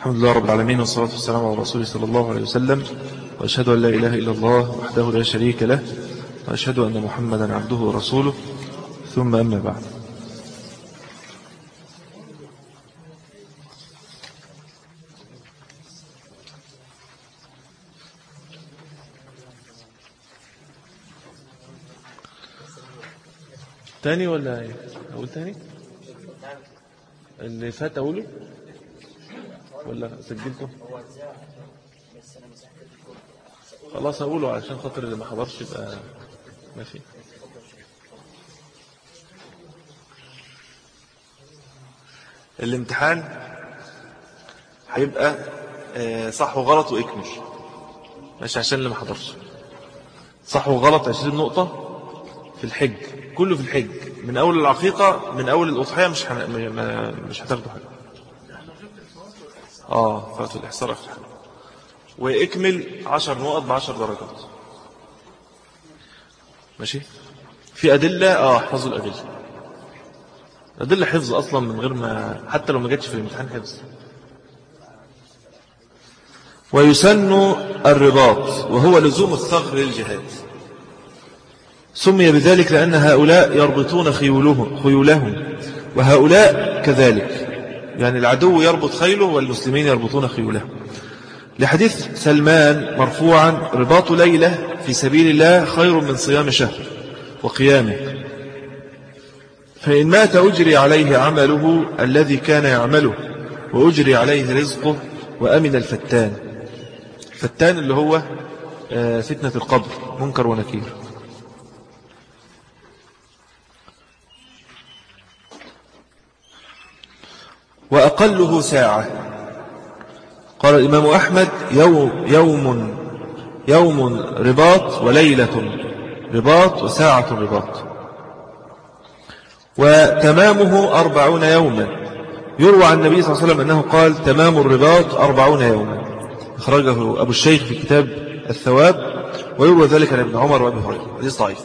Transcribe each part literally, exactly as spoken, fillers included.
الحمد لله رب العالمين، والصلاة والسلام على رسوله صلى الله عليه وسلم، وأشهد أن لا إله إلا الله وحده لا شريك له، وأشهد أن محمدا عبده ورسوله، ثم أما بعد. تاني ولا ايه؟ اقول تاني اللي فات اقوله ولا سجلته؟ خلاص اقوله علشان خاطر اللي ما حضرش يبقى ماشي. الامتحان هيبقى صح وغلط واكمل ماشي، عشان اللي ما حضرش. صح وغلط عشرين نقطة في الحج، كله في الحج، من أول العقيقة من أول الأضحية مش حن... مش هتاخدوا حاجة. آه فات الإحصار أفتح، وإكمل عشر نقط بعشر درجات ماشي. في أدلة آه احفظوا الأدلة، الأدلة حفظ أصلا من غير ما، حتى لو ما جاتش في الامتحان حفظ. ويسن الرباط وهو لزوم الثغر للجهاد، سمي بذلك لأن هؤلاء يربطون خيولهم, خيولهم وهؤلاء كذلك، يعني العدو يربط خيله والمسلمين يربطون خيولهم. لحديث سلمان مرفوعا: رباط ليلة في سبيل الله خير من صيام شهر وقيامه، فإن مات أجري عليه عمله الذي كان يعمله، وأجري عليه رزقه، وأمن الفتان. الفتان اللي هو فتنة القبر، منكر ونكير. وأقله ساعة. قال الإمام أحمد: يوم, يوم, يوم رباط، وليلة رباط، وساعة رباط، وتمامه أربعون يوما. يروى عن النبي صلى الله عليه وسلم أنه قال: تمام الرباط أربعون يوما، أخرجه أبو الشيخ في كتاب الثواب، ويروى ذلك عن ابن عمر وأبي هريرة. حديث ضعيف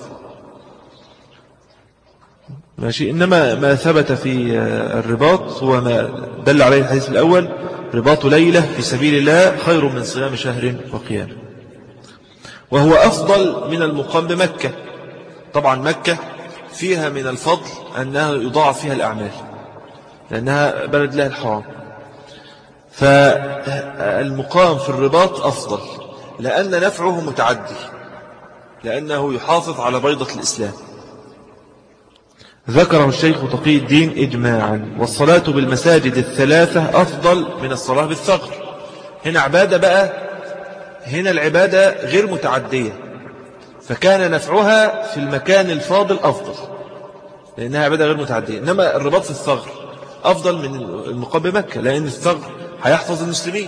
ماشي. إنما ما ثبت في الرباط هو ما دل عليه الحديث الأول: رباط ليلة في سبيل الله خير من صيام شهر وقيام. وهو أفضل من المقام بمكة. طبعا مكة فيها من الفضل أنها يضاعف فيها الأعمال لأنها بلد الله الحرام، فالمقام في الرباط أفضل لأن نفعه متعدي، لأنه يحافظ على بيضة الإسلام. ذكره الشيخ تقي الدين إجماعا. والصلاة بالمساجد الثلاثة أفضل من الصلاة بالثغر. هنا عبادة بقى، هنا العبادة غير متعدية، فكان نفعها في المكان الفاضل أفضل لأنها عبادة غير متعدية. إنما الرباط في الثغر أفضل من المقام بمكة، لأن الثغر هيحفظ المسلمين.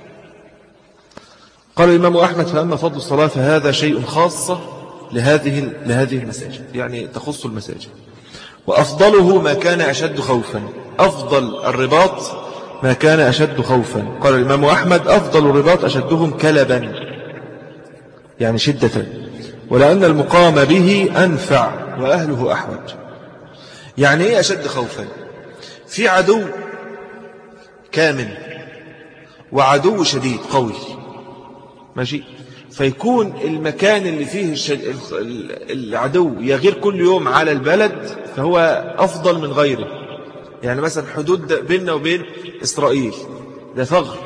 قال الإمام أحمد: فأما فضل الصلاة فهذا شيء خاصة لهذه لهذه المساجد، يعني تخص المساجد. وأفضله ما كان أشد خوفا. أفضل الرباط ما كان أشد خوفا. قال الإمام أحمد: أفضل الرباط أشدهم كلبا، يعني شدة، ولأن المقام به أنفع وأهله أحوج. يعني إيه أشد خوفا؟ في عدو كامل وعدو شديد قوي ماشي، فيكون المكان اللي فيه العدو يغير كل يوم على البلد فهو أفضل من غيره. يعني مثلا حدود بيننا وبين إسرائيل ده ثغر،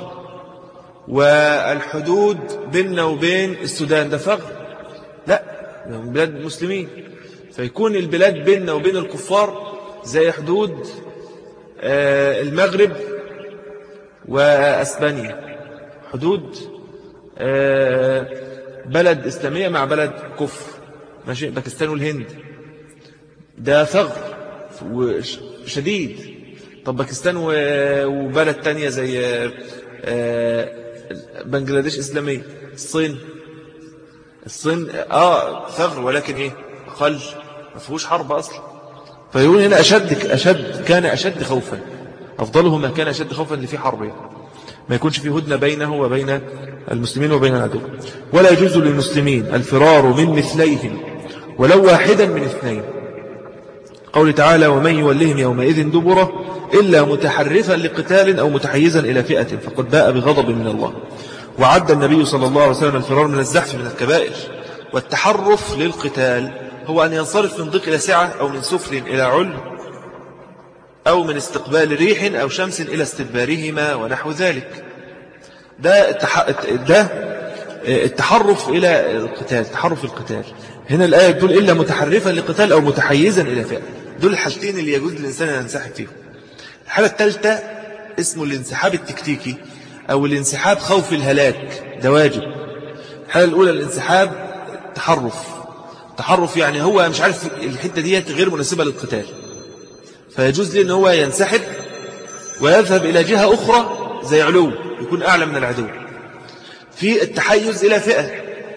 والحدود بيننا وبين السودان ده ثغر، لا بلاد المسلمين. فيكون البلاد بيننا وبين الكفار زي حدود المغرب وأسبانيا، حدود بلد إسلامية مع بلد كفر ماشي، باكستان والهند ده ثغر شديد. طب باكستان وبلد تانية زي بنجلاديش إسلامية، الصين الصين آه ثغر ولكن إيه أقل، ما فيهوش حرب أصلا. فيقول هنا أشد أشد كان أشد خوفا، أفضله ما كان أشد خوفا اللي فيه حرب، يعني ما يكونش فيه هدنة بينه وبين المسلمين وبين العدو. ولا يجوز للمسلمين الفرار من مثليهم ولو واحدا من اثنين. قول تعالى: ومن يولهم يومئذ دبره إلا متحرفا لقتال أو متحيزا إلى فئة فقد باء بغضب من الله. وعد النبي صلى الله عليه وسلم الفرار من الزحف من الكبائر. والتحرف للقتال هو أن ينصرف من ضيق إلى سعة أو من سفل إلى عل أو من استقبال ريح أو شمس إلى استدبارهما ونحو ذلك. ده ده التحرف إلى القتال، تحرف القتال. هنا الآية تقول إلا متحرفا لقتال أو متحيزا إلى فئة. دول الحالتين اللي يجوز للإنسان أن ينسحب فيهم. الحالة الثالثة اسمه الانسحاب التكتيكي أو الانسحاب خوف الهلاك، ده واجب. الحالة الأولى الانسحاب تحرف. تحرف يعني هو مش عارف الحتة دي غير مناسبة للقتال، فيجوز لي أن هو ينسحب ويذهب إلى جهة أخرى زي علو يكون أعلى من العدو. في التحيز إلى فئة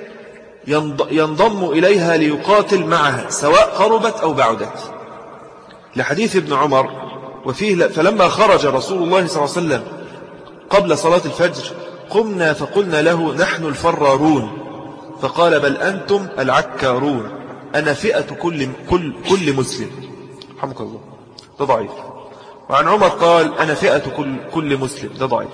ينضم إليها ليقاتل معها سواء قربت أو بعدت، لحديث ابن عمر وفيه فلما خرج رسول الله صلى الله عليه وسلم قبل صلاة الفجر قمنا فقلنا له نحن الفرارون فقال بل أنتم العكارون أنا فئة كل, كل, كل مسلم. رحمك الله. ده ضعيف. وعن عمر قال أنا فئة كل, كل مسلم. ده ضعيف.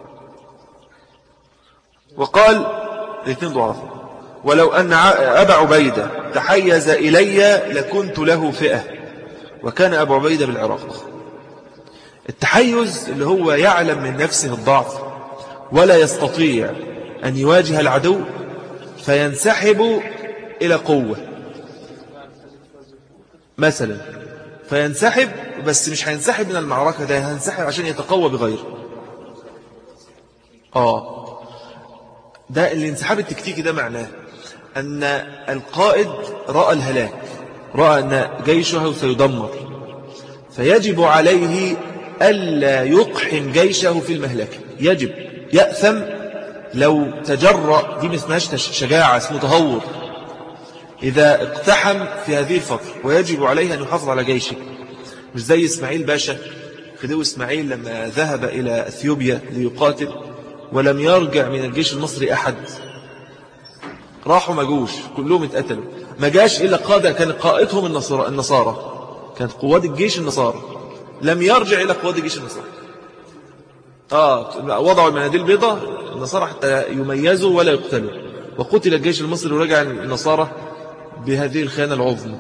وقال الاثنين ضعاف ولو أن أبا عبيدة تحيز إلي لكنت له فئة وكان أبو عبيدة بالعراق. التحيز اللي هو يعلم من نفسه الضعف ولا يستطيع أن يواجه العدو فينسحب إلى قوة مثلا، فينسحب بس مش هينسحب من المعركة، ده هينسحب عشان يتقوى بغيره. آه ده الانسحاب التكتيكي. ده معناه أن القائد رأى الهلاك، رأى أن جيشه سيدمر، فيجب عليه ألا يقحم جيشه في المهلكة. يجب يأثم لو تجرأ، دي اسمهاش شجاعة، اسمه تهور، إذا اقتحم في هذه الفترة، ويجب عليه أن يحافظ على جيشه. مش زي إسماعيل باشا، خديو إسماعيل لما ذهب إلى أثيوبيا ليقاتل ولم يرجع من الجيش المصري أحد، راحوا ما جوش كلهم اتقتلوا، ما جاش إلا قادة كان قائدهم النصارى, النصارى. كانت قوات الجيش النصارى، لم يرجع إلى قوات الجيش النصارى. آه وضعوا المناديل البيضاء النصارى حتى يميزوا ولا يقتلوا، وقتل الجيش المصري ورجع النصارى بهذه الخيانة العظمى.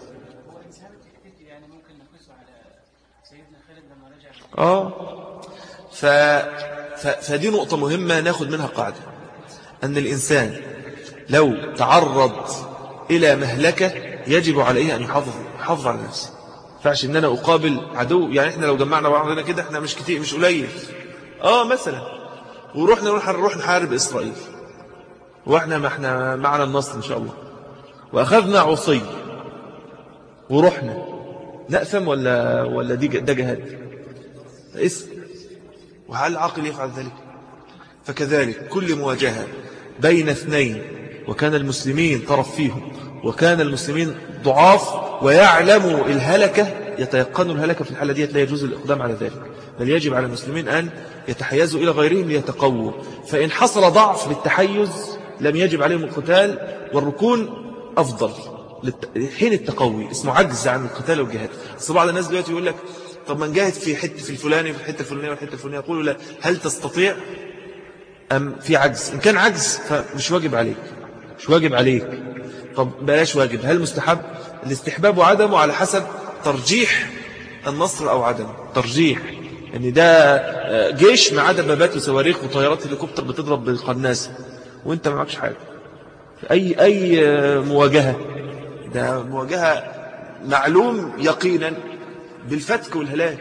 آه ف... ف... فدي نقطة مهمة ناخد منها قاعدة، أن الإنسان لو تعرض إلى مهلكة يجب عليه أن يحافظ يحافظ على نفسه. فعش إن أنا أقابل عدو، يعني إحنا لو جمعنا بعضنا كده إحنا مش كتير مش قليل، آه مثلا ورحنا نروح نحارب إسرائيل وإحنا ما إحنا معنا النصر إن شاء الله، وأخذنا عصي ورحنا، نأثم ولا ولا دي ده جهاد؟ اسم. وهل العاقل يفعل ذلك؟ فكذلك كل مواجهة بين اثنين وكان المسلمين طرف فيهم وكان المسلمين ضعاف ويعلموا الهلكة، يتيقنوا الهلكة، في الحالة دي لا يجوز الإقدام على ذلك، بل يجب على المسلمين أن يتحيزوا إلى غيرهم ليتقووا. فإن حصل ضعف بالتحيز لم يجب عليهم القتال، والركون أفضل حين التقوي، اسمه عجز عن القتال والجهاد. بس بعض الناس دلوقتي يقول لك طب ما نجاهد في حتة في الفلاني في الحتة الفلانية والحتة الفلانية، يقولوا لا، هل تستطيع أم في عجز؟ إن كان عجز فمش واجب عليك، مش واجب عليك. طب بلاش واجب، هل مستحب؟ الاستحباب وعدمه على حسب ترجيح النصر أو عدمه. ترجيح ان ده جيش مع دبابات وصواريخ وطيارات هليكوبتر بتضرب بالقناص وانت ما معكش حاجة. اي اي مواجهة، ده مواجهة معلوم يقينا بالفتك والهلاك.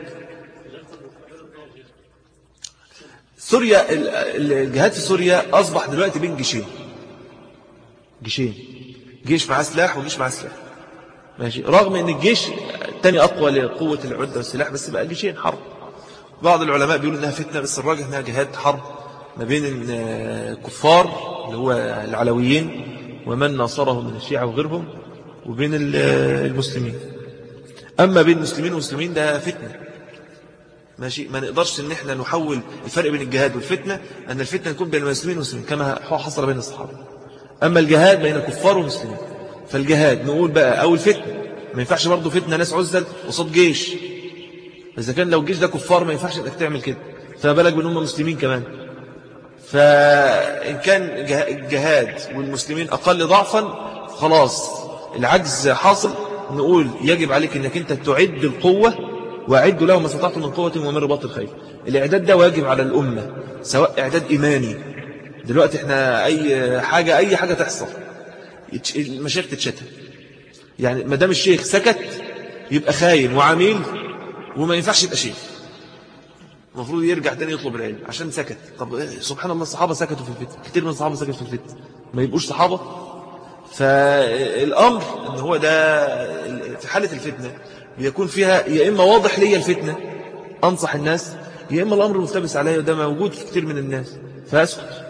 سوريا، الجهاد في سوريا أصبح دلوقتي بين جيشين جيشين جيش معاه سلاح وجيش معاه سلاح، ماشي، رغم ان الجيش الثاني أقوى لقوة العدة والسلاح، بس بقى جيشين حرب. بعض العلماء بيقولوا انها فتنة، بس الراجح انها جهاد حرب ما بين الكفار اللي هو العلويين ومن ناصرهم من الشيعة وغيرهم، وبين المسلمين. أما بين المسلمين والمسلمين ده فتنة، ماشي، ما نقدرش ان احنا نحول الفرق بين الجهاد والفتنة ان الفتنة تكون بين المسلمين والمسلمين كما حصل بين الصحابة. اما الجهاد بين الكفار والمسلمين، فالجهاد نقول بقى او الفتنة، ما ينفعش برضه فتنة ناس عزل وصد جيش، إذا كان لو الجيش ده كفار ما ينفعش انك تعمل كده، فما بالك بأن هم مسلمين كمان. فإن كان الجهاد والمسلمين أقل ضعفا خلاص العجز حاصل، نقول يجب عليك انك انت تعد القوة، واعدوا له ما استطعتم من قوة ومن رباط الخيل. الإعداد ده واجب على الأمة، سواء إعداد إيماني. دلوقتي احنا أي حاجة أي حاجة تحصل المشايخ تتشتم، يعني ما دام الشيخ سكت يبقى خاين وعميل وما ينفعش يبقى شيخ، المفروض يرجع تاني يطلب العلم عشان سكت. طب سبحان الله الصحابة سكتوا في الفتن، كتير من الصحابة سكتوا في الفتن، ما يبقوش صحابة. فالأمر ان هو ده في حالة الفتنة بيكون فيها يا إما واضح لي الفتنة أنصح الناس، يا إما الأمر ملتبس علي، وده موجود في كتير من الناس فأسكت.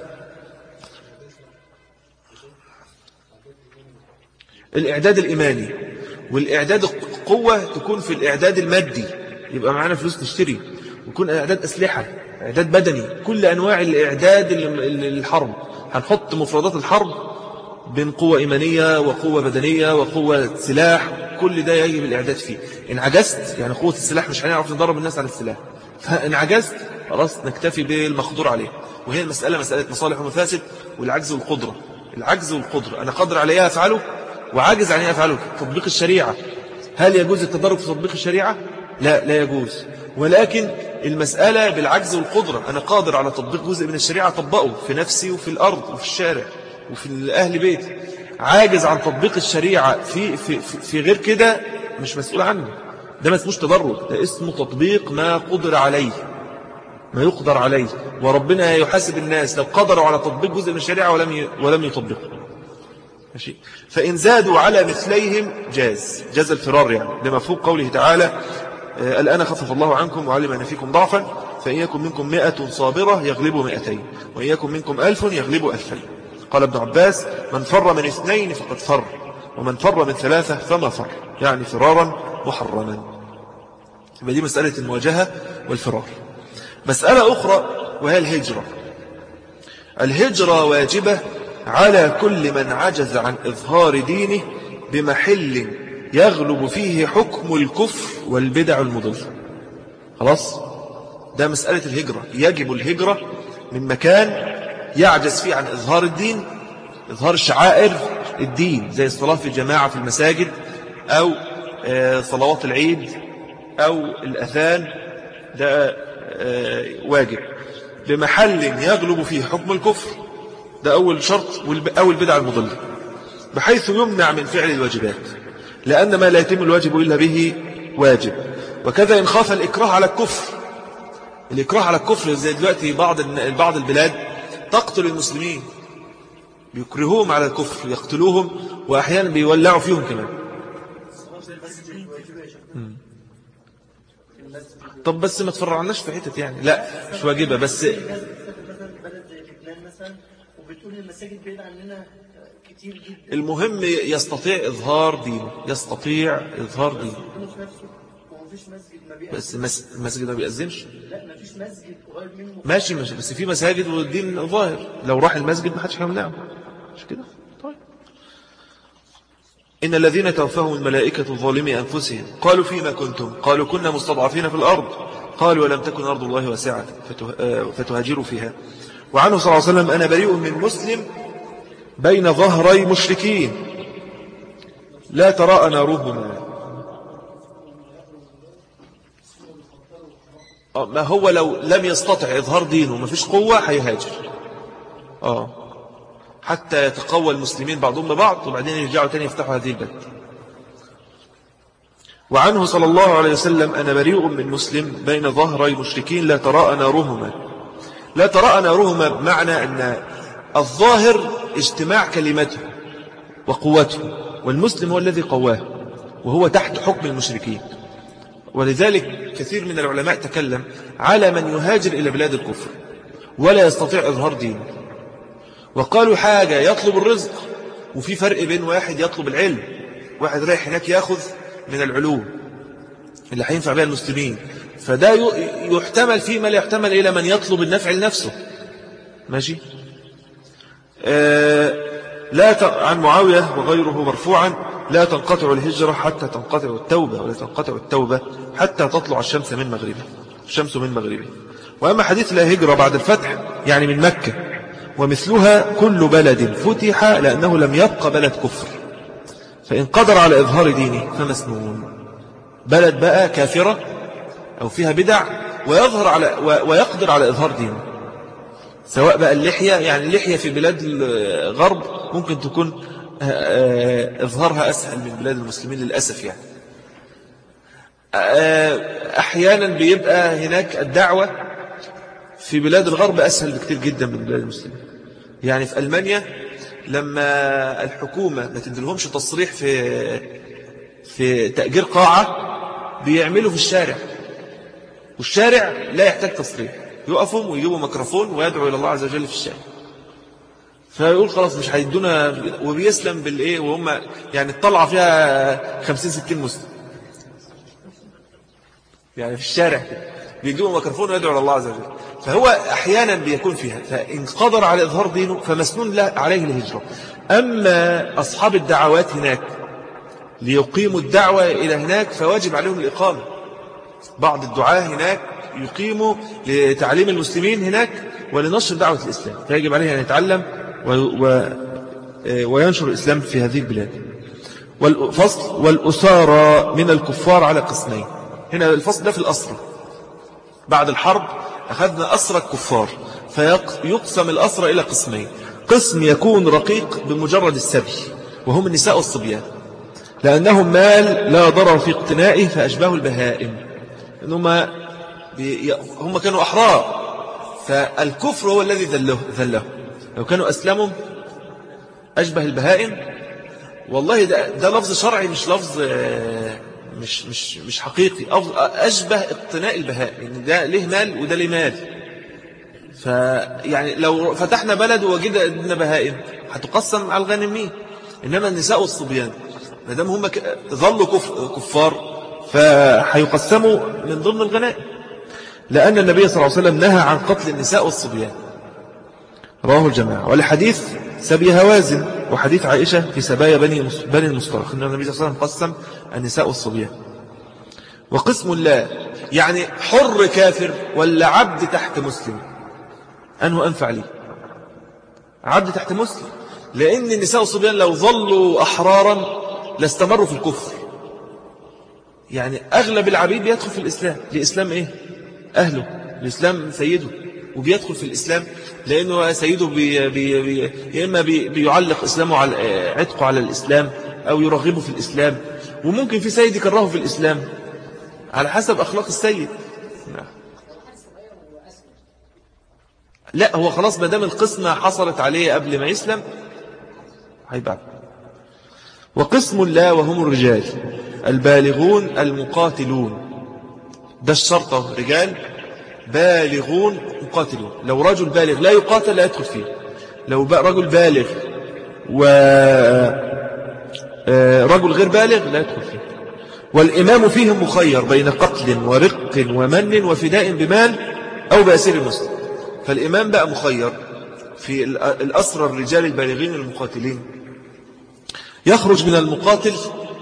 الإعداد الإيماني والإعداد القوة تكون في الإعداد المادي، يبقى معانا فلوس نشتري، ويكون إعداد أسلحة، إعداد بدني، كل أنواع الإعداد للحرب. هنحط مفردات الحرب بين قوة إيمانية وقوة بدنية وقوة سلاح، كل ده يجب الإعداد فيه. إن عجزت يعني قوة السلاح مش هنعرف نضرب الناس على السلاح، فإن عجزت خلاص نكتفي بالمقدور عليه. وهي المسألة مسألة مصالح ومفاسد والعجز والقدرة. العجز والقدرة أنا قادر عليها أفعله وعاجز عليها أفعله. تطبيق الشريعة، هل يجوز التدرج في تطبيق الشريعة؟ لا لا يجوز، ولكن المسألة بالعجز والقدرة. أنا قادر على تطبيق جزء من الشريعة أطبقه في نفسي وفي الأرض وفي الشارع وفي أهل بيت. عاجز عن تطبيق الشريعة في, في, في غير كده مش مسؤول عنه، ده ما اسموش تدرج، ده اسمه تطبيق ما قدر عليه، ما يقدر عليه. وربنا يحاسب الناس لو قدروا على تطبيق جزء من الشريعة ولم ولم يطبقوا. ماشي. فإن زادوا على مثليهم جاز جاز الفرار، يعني لمفهوم قوله تعالى الآن خفف الله عنكم وعلم أن فيكم ضعفا فإن يكن منكم مئة صابرة يغلبوا مئتين وإن يكن منكم ألف يغلبوا ألفين. قال ابن عباس من فر من اثنين فقد فر ومن فر من ثلاثة فما فر، يعني فرارا محرما. يبقى دي مسألة المواجهة والفرار. مسألة أخرى وهي الهجرة. الهجرة واجبة على كل من عجز عن إظهار دينه بمحل يغلب فيه حكم الكفر والبدع المضلة. خلاص، ده مسألة الهجرة. يجب الهجرة من مكان يعجز فيه عن إظهار الدين، إظهار شعائر الدين زي الصلاة في جماعة في المساجد أو صلوات العيد أو الأذان، ده واجب بمحل يغلب فيه حكم الكفر، ده أول شرط، أو البدع المضلة، بحيث يمنع من فعل الواجبات، لأن ما لا يتم الواجب إلا به واجب. وكذا إن خاف الإكراه على الكفر. الإكراه على الكفر زي دلوقتي بعض بعض البلاد تقتل المسلمين، بيكرهوهم على الكفر، يقتلوهم وأحيانا بيولعوا فيهم كمان. طب بس ما تفرعناش في حتة يعني، لا مش واجبة بس. المهم يستطيع إظهار دينه، يستطيع إظهار دينه. بس المسجد ما بيأذنش. لا ما فيش مسجد قريب منه. ماشي ماشي، بس في مساجد والدين ظاهر، لو راح المسجد ما حدش هيمنعه، مش كده؟ طيب. إن الذين توفاهم الملائكة ظالمي أنفسهم قالوا فيما كنتم قالوا كنا مستضعفين في الأرض قالوا ولم تكن أرض الله واسعة فتهاجروا فيها. وعنه صلى الله عليه وسلم أنا بريء من مسلم بين ظهري مشركين لا تراءى نارهما. ما هو لو لم يستطع إظهار دينه ما فيش قوة هيهاجر، آه حتى يتقوى المسلمين بعضهم ببعض وبعدين يرجعوا تاني يفتحوا هذه البلد. وعنه صلى الله عليه وسلم أنا بريء من مسلم بين ظهري مشركين لا تراءى نارهما. لا تراءى نارهما بمعنى أن الظاهر اجتماع كلمته وقوته، والمسلم هو الذي قواه وهو تحت حكم المشركين. ولذلك كثير من العلماء تكلم على من يهاجر إلى بلاد الكفر ولا يستطيع إظهار دينه، وقالوا حاجة يطلب الرزق، وفي فرق بين واحد يطلب العلم، واحد رايح هناك يأخذ من العلوم اللي هينفع بها المسلمين، فده يحتمل فيه ما لا يحتمل إلى من يطلب النفع لنفسه. ماشي. آه لا ت... عن معاوية وغيره مرفوعا لا تنقطع الهجرة حتى تنقطع التوبة، ولا تنقطع التوبة حتى تطلع الشمس من مغربه الشمس من مغربه. وأما حديث لا هجرة بعد الفتح يعني من مكة، ومثلها كل بلد فتح لأنه لم يبقى بلد كفر، فإن قدر على إظهار دينه فمسنون. بلد بقى كافرة أو فيها بدع ويظهر على ويقدر على إظهار دينه، سواء بقى اللحية، يعني اللحية في بلاد الغرب ممكن تكون إظهارها أسهل من بلاد المسلمين للأسف. يعني أحيانا بيبقى هناك الدعوة في بلاد الغرب أسهل بكتير جدا من بلاد المسلمين. يعني في ألمانيا لما الحكومة ما تدلهمش تصريح في في تأجير قاعة بيعملوا في الشارع، والشارع لا يحتاج تصريح، يقفوا ويجيبوا ميكروفون ويدعوا إلى الله عز وجل في الشارع، فيقول خلاص مش هيدونا، وبيسلم بالإيه وهم يعني الطلعة فيها خمسين ستين مسلم يعني في الشارع بيجيبوا ميكروفون ويدعوا إلى الله عز وجل. فهو أحيانا بيكون فيها، فإن قدر على إظهار دينه فمسنون عليه الهجرة. أما أصحاب الدعوات هناك ليقيموا الدعوة إلى هناك فواجب عليهم الإقامة. بعض الدعاة هناك يقيموا لتعليم المسلمين هناك ولنشر دعوة الإسلام، فيجب عليه أن يتعلم وينشر الإسلام في هذه البلاد. والفصل والأسارى من الكفار على قسمين. هنا الفصل ده في الأسرى، بعد الحرب أخذنا أسرى الكفار، فيقسم الأسرى إلى قسمين. قسم يكون رقيق بمجرد السبي وهم النساء والصبيان، لأنهم مال لا ضرر في اقتنائه فأشباه البهائم، إنهم هم كانوا أحرار، فالكفر هو الذي ذله, ذله. لو كانوا أسلموا أشبه البهائم. والله ده, ده لفظ شرعي مش لفظ مش, مش, مش حقيقي. أشبه اقتناء البهائم، يعني ده ليه مال وده ليه مال. فيعني لو فتحنا بلد وجدنا بهائم هتقسم على الغانمين. إنما النساء والصبيان ما دام هم ظلوا كفار فهيقسموا من ضمن الغنائم، لأن النبي صلى الله عليه وسلم نهى عن قتل النساء والصبيان، رواه الجماعة. ولحديث سبي هوازن وحديث عائشة في سبايا بني بني المصطلق أن النبي صلى الله عليه وسلم قسم النساء والصبيان. وقسم الله يعني حر كافر ولا عبد تحت مسلم، أنه أنفع لي عبد تحت مسلم، لأن النساء والصبيان لو ظلوا أحرارا لاستمروا في الكفر. يعني أغلب العبيد بيدخل في الإسلام لإسلام إيه؟ أهله، الإسلام سيده، وبيدخل في الإسلام لأنه سيده بي بي بي يا إما بي بيعلق إسلامه على عتقه على الإسلام أو يرغبه في الإسلام. وممكن في سيد يكرهه في الإسلام على حسب أخلاق السيد. لا هو خلاص ما دام القسمة حصلت عليه قبل ما يسلم هيبعد. وقسم الله وهم الرجال البالغون المقاتلون، ده الشرطة، رجال بالغون مقاتلون. لو رجل بالغ لا يقاتل لا يدخل فيه، لو رجل بالغ ورجل غير بالغ لا يدخل فيه. والإمام فيهم مخير بين قتل ورق ومن وفداء بمال أو بأسير مسلم. فالإمام بقى مخير في الأسرى الرجال البالغين المقاتلين. يخرج من المقاتل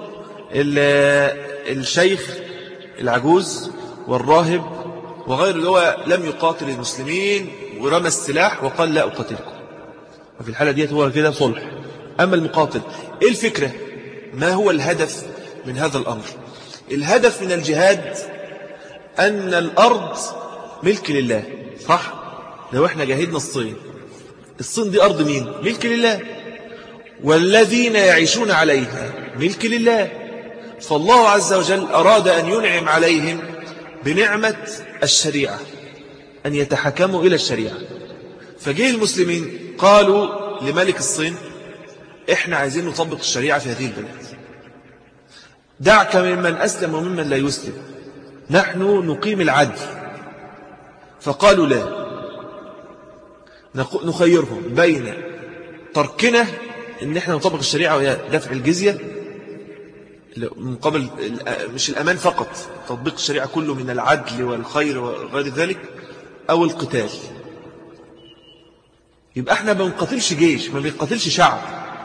الشيخ العجوز والراهب وغير اللي هو لم يقاتل المسلمين ورمى السلاح وقال لا أقاتلكم، وفي الحالة دي هو كده صلح. أما المقاتل إيه الفكرة؟ ما هو الهدف من هذا الأمر؟ الهدف من الجهاد أن الأرض ملك لله، صح؟ لو احنا جاهدنا الصين، الصين دي أرض مين؟ ملك لله، والذين يعيشون عليها ملك لله. فالله عز وجل أراد أن ينعم عليهم بنعمة الشريعة، أن يتحكموا إلى الشريعة. فجه المسلمين قالوا لملك الصين إحنا عايزين نطبق الشريعة في هذه البلاد، دعك ممن أسلم وممن لا يسلم، نحن نقيم العدل. فقالوا لا، نخيرهم بين تركنا إن إحنا نطبق الشريعة وهي دفع الجزية مقابل مش الأمان فقط، تطبيق الشريعة كله من العدل والخير وغير ذلك، أو القتال. يبقى احنا ما بنقاتلش جيش، ما بنقاتلش شعب،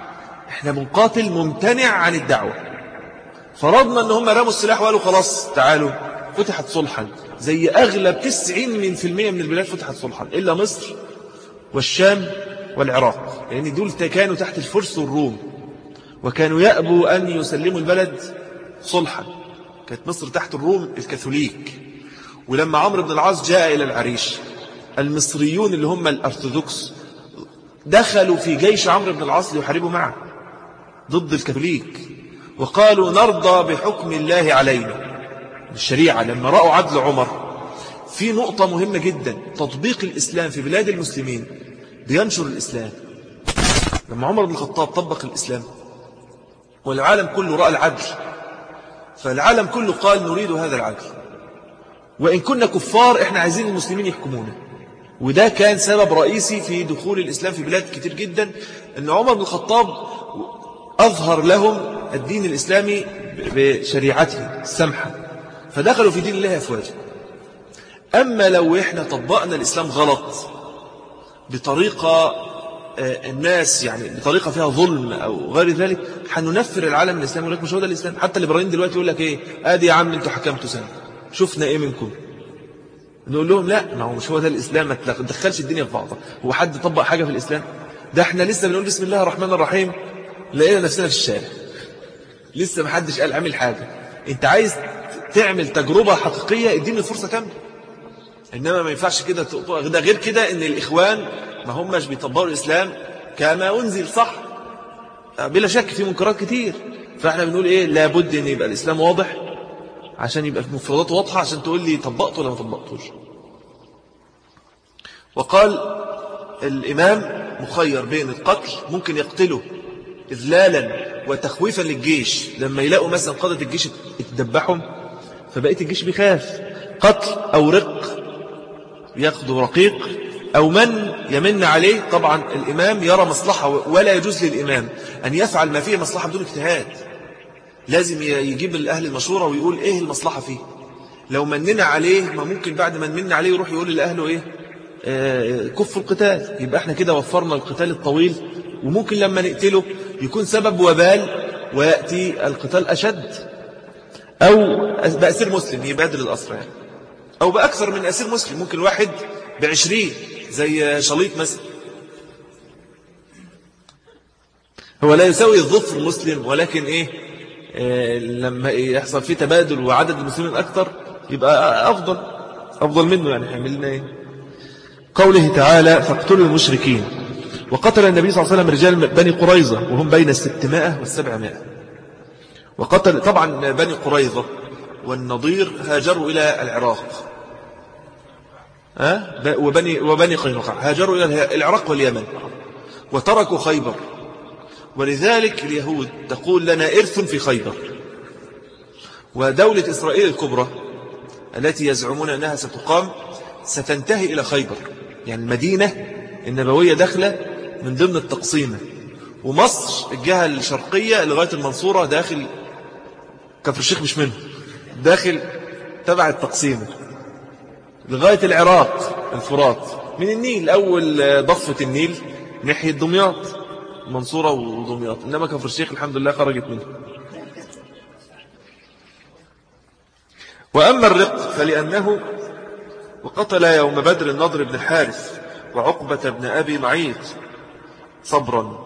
احنا بنقاتل ممتنع عن الدعوة. فرضنا ان هم رموا السلاح وقالوا خلاص تعالوا، فتحت صلحا، زي اغلب تسعين في المئة من البلاد فتحت صلحا الا مصر والشام والعراق، لان يعني دول كانوا تحت الفرس والروم وكانوا يأبوا ان يسلموا البلد صلحا. كانت مصر تحت الروم الكاثوليك. ولما عمرو بن العاص جاء الى العريش، المصريون اللي هم الارثوذكس دخلوا في جيش عمرو بن العاص ليحاربوا معه ضد الكاثوليك، وقالوا نرضى بحكم الله علينا الشريعة. لما رأوا عدل عمر في نقطة مهمة جدا، تطبيق الإسلام في بلاد المسلمين بينشر الإسلام. لما عمر بن الخطاب طبق الإسلام والعالم كله رأى العدل، فالعالم كله قال نريد هذا العدل، وإن كنا كفار إحنا عايزين المسلمين يحكمونا. وده كان سبب رئيسي في دخول الإسلام في بلاد كتير جدا، أن عمر بن الخطاب أظهر لهم الدين الإسلامي بشريعته السمحة، فدخلوا في دين الله أفواجا. أما لو إحنا طبقنا الإسلام غلط بطريقة الناس يعني بطريقة فيها ظلم أو غير ذلك، حننفر العالم الإسلامي ولكن مش هو ده الإسلام. حتى الليبراليين دلوقتي يقول لك إيه، آدي يا عم أنتوا حكمتوا سنة، شفنا إيه منكم؟ نقول لهم لا، ما هو مش هو ده الإسلام، ما تدخلش الدنيا في بعضها. هو حد طبق حاجة في الإسلام؟ ده احنا لسه بنقول بسم الله الرحمن الرحيم لقينا نفسنا في الشارع، لسه ما حدش قال عامل حاجة. انت عايز تعمل تجربة حقيقية، اديني الفرصة كاملة. انما ما ينفعش كده. ده غير كده ان الاخوان ما هماش بيطبقوا الاسلام كما انزل، صح؟ بلا شك في منكرات كتير. فاحنا بنقول ايه، لابد ان يبقى الاسلام واضح عشان يبقى في مفرداته واضحة، عشان تقول لي طبقته ولا ما طبقتوش. وقال الإمام مخير بين القتل، ممكن يقتله إذلالا وتخويفا للجيش، لما يلاقوا مثلا قادة الجيش يتدبحهم فبقيت الجيش بيخاف، قتل أو رق ياخدوا رقيق، أو من يمن عليه. طبعا الإمام يرى مصلحة، ولا يجوز للإمام أن يفعل ما فيه مصلحة بدون اجتهاد، لازم يجيب الأهل المشورة ويقول إيه المصلحة فيه. لو مننا عليه، ما ممكن بعد ما نمن عليه يروح يقول لأهله إيه، آه كفوا القتال، يبقى احنا كده وفرنا القتال الطويل، وممكن لما نقتله يكون سبب وبال ويأتي القتال أشد. أو بأسير مسلم يبادل الأسرى يعني. أو بأكثر من أسير مسلم، ممكن واحد بعشرين زي شليط مثلا. هو لا يساوي الظفر مسلم، ولكن إيه آه لما يحصل فيه تبادل وعدد المسلمين أكثر يبقى أفضل أفضل منه يعني. يعمل لنا إيه؟ قوله تعالى فاقتلوا المشركين. وقتل النبي صلى الله عليه وسلم رجال بني قريظة وهم بين الستمائة والسبعمائة. وقتل طبعا بني قريظة والنضير هاجروا إلى العراق، أه؟ وبني, وبني قينقاع هاجروا إلى العراق واليمن وتركوا خيبر. ولذلك اليهود تقول لنا إرث في خيبر. ودولة إسرائيل الكبرى التي يزعمون أنها ستقام ستنتهي إلى خيبر، يعني المدينة النبوية داخلة من ضمن التقسيمة. ومصر الجهة الشرقية لغاية المنصورة داخل كفر الشيخ، مش منه، داخل تبع التقسيمة لغاية العراق الفرات من النيل، أول ضفة النيل ناحية دمياط، المنصورة ودمياط. إنما كفر الشيخ الحمد لله خرجت منه. وأما الرق فلأنه وقتل يوم بدر النضر بن الحارث وعقبة بن أبي معيط صبرا.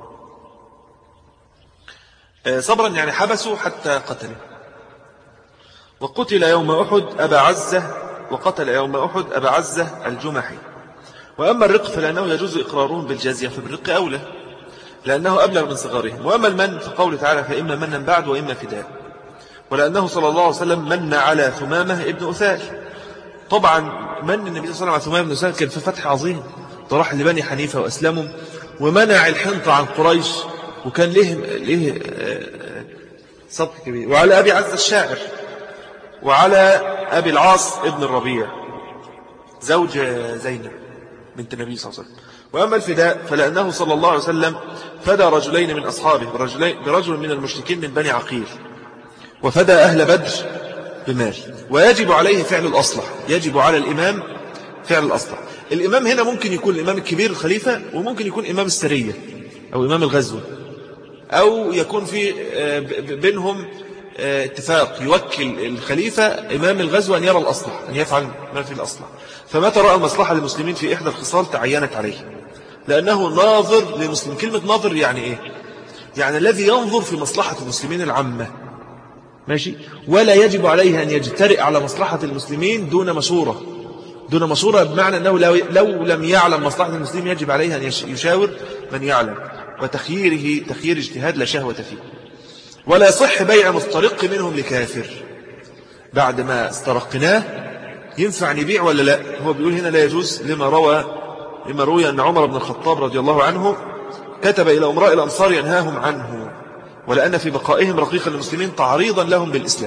صبرا يعني حبسوا حتى قتله. وقتل يوم أحد أبا عزة وقتل يوم أحد أبا عزة الجمحي. وأما الرق فلأنه يجوز إقرارهم بالجزية، فبالرق أولى لأنه أبلغ من صغارهم. وأما المن فقوله تعالى فإما منا بعد وإما فداء، ولأنه صلى الله عليه وسلم من على ثمامة ابن أثال. طبعا من النبي صلى الله عليه وسلم على ثمامة ابن أثال كان في فتح عظيم، طرح لبني حنيفة وأسلموا ومنع الحنطة عن قريش، وكان له له صدق كبير. وعلى أبي عز الشاعر، وعلى أبي العاص ابن الربيع زوج زينب بنت النبي صلى الله عليه وسلم. وأما الفداء فلأنه صلى الله عليه وسلم فدى رجلين من أصحابه برجل من المشركين من بني عقيل، وفدى أهل بدر بمال. ويجب عليه فعل الأصلح، يجب على الإمام فعل الأصلح. الإمام هنا ممكن يكون الإمام الكبير الخليفة، وممكن يكون إمام السرية أو إمام الغزوة. أو يكون في بينهم اتفاق يوكل الخليفة إمام الغزو أن يرى الأصلح، أن يفعل ما في الأصلح. فمتى رأى المصلحة للمسلمين في إحدى الخصال تعينت عليه، لأنه ناظر للمسلمين. كلمة ناظر يعني إيه؟ يعني الذي ينظر في مصلحة المسلمين العامة، ماشي، ولا يجب عليه أن يجترئ على مصلحة المسلمين دون مشورة. دون مشورة بمعنى أنه لو, لو لم يعلم مصلحة المسلمين يجب عليه أن يشاور من يعلم، وتخييره تخيير اجتهاد لا شهوة فيه. ولا يصح بيع مسترق منهم لكافر. بعد ما استرقناه ينفع نبيع ولا لا؟ هو بيقول هنا لا يجوز، لما روى لما روي أن عمر بن الخطاب رضي الله عنه كتب إلى أمراء الأنصار ينهاهم عنه، ولأن في بقائهم رقيقا للمسلمين تعريضا لهم بالإسلام.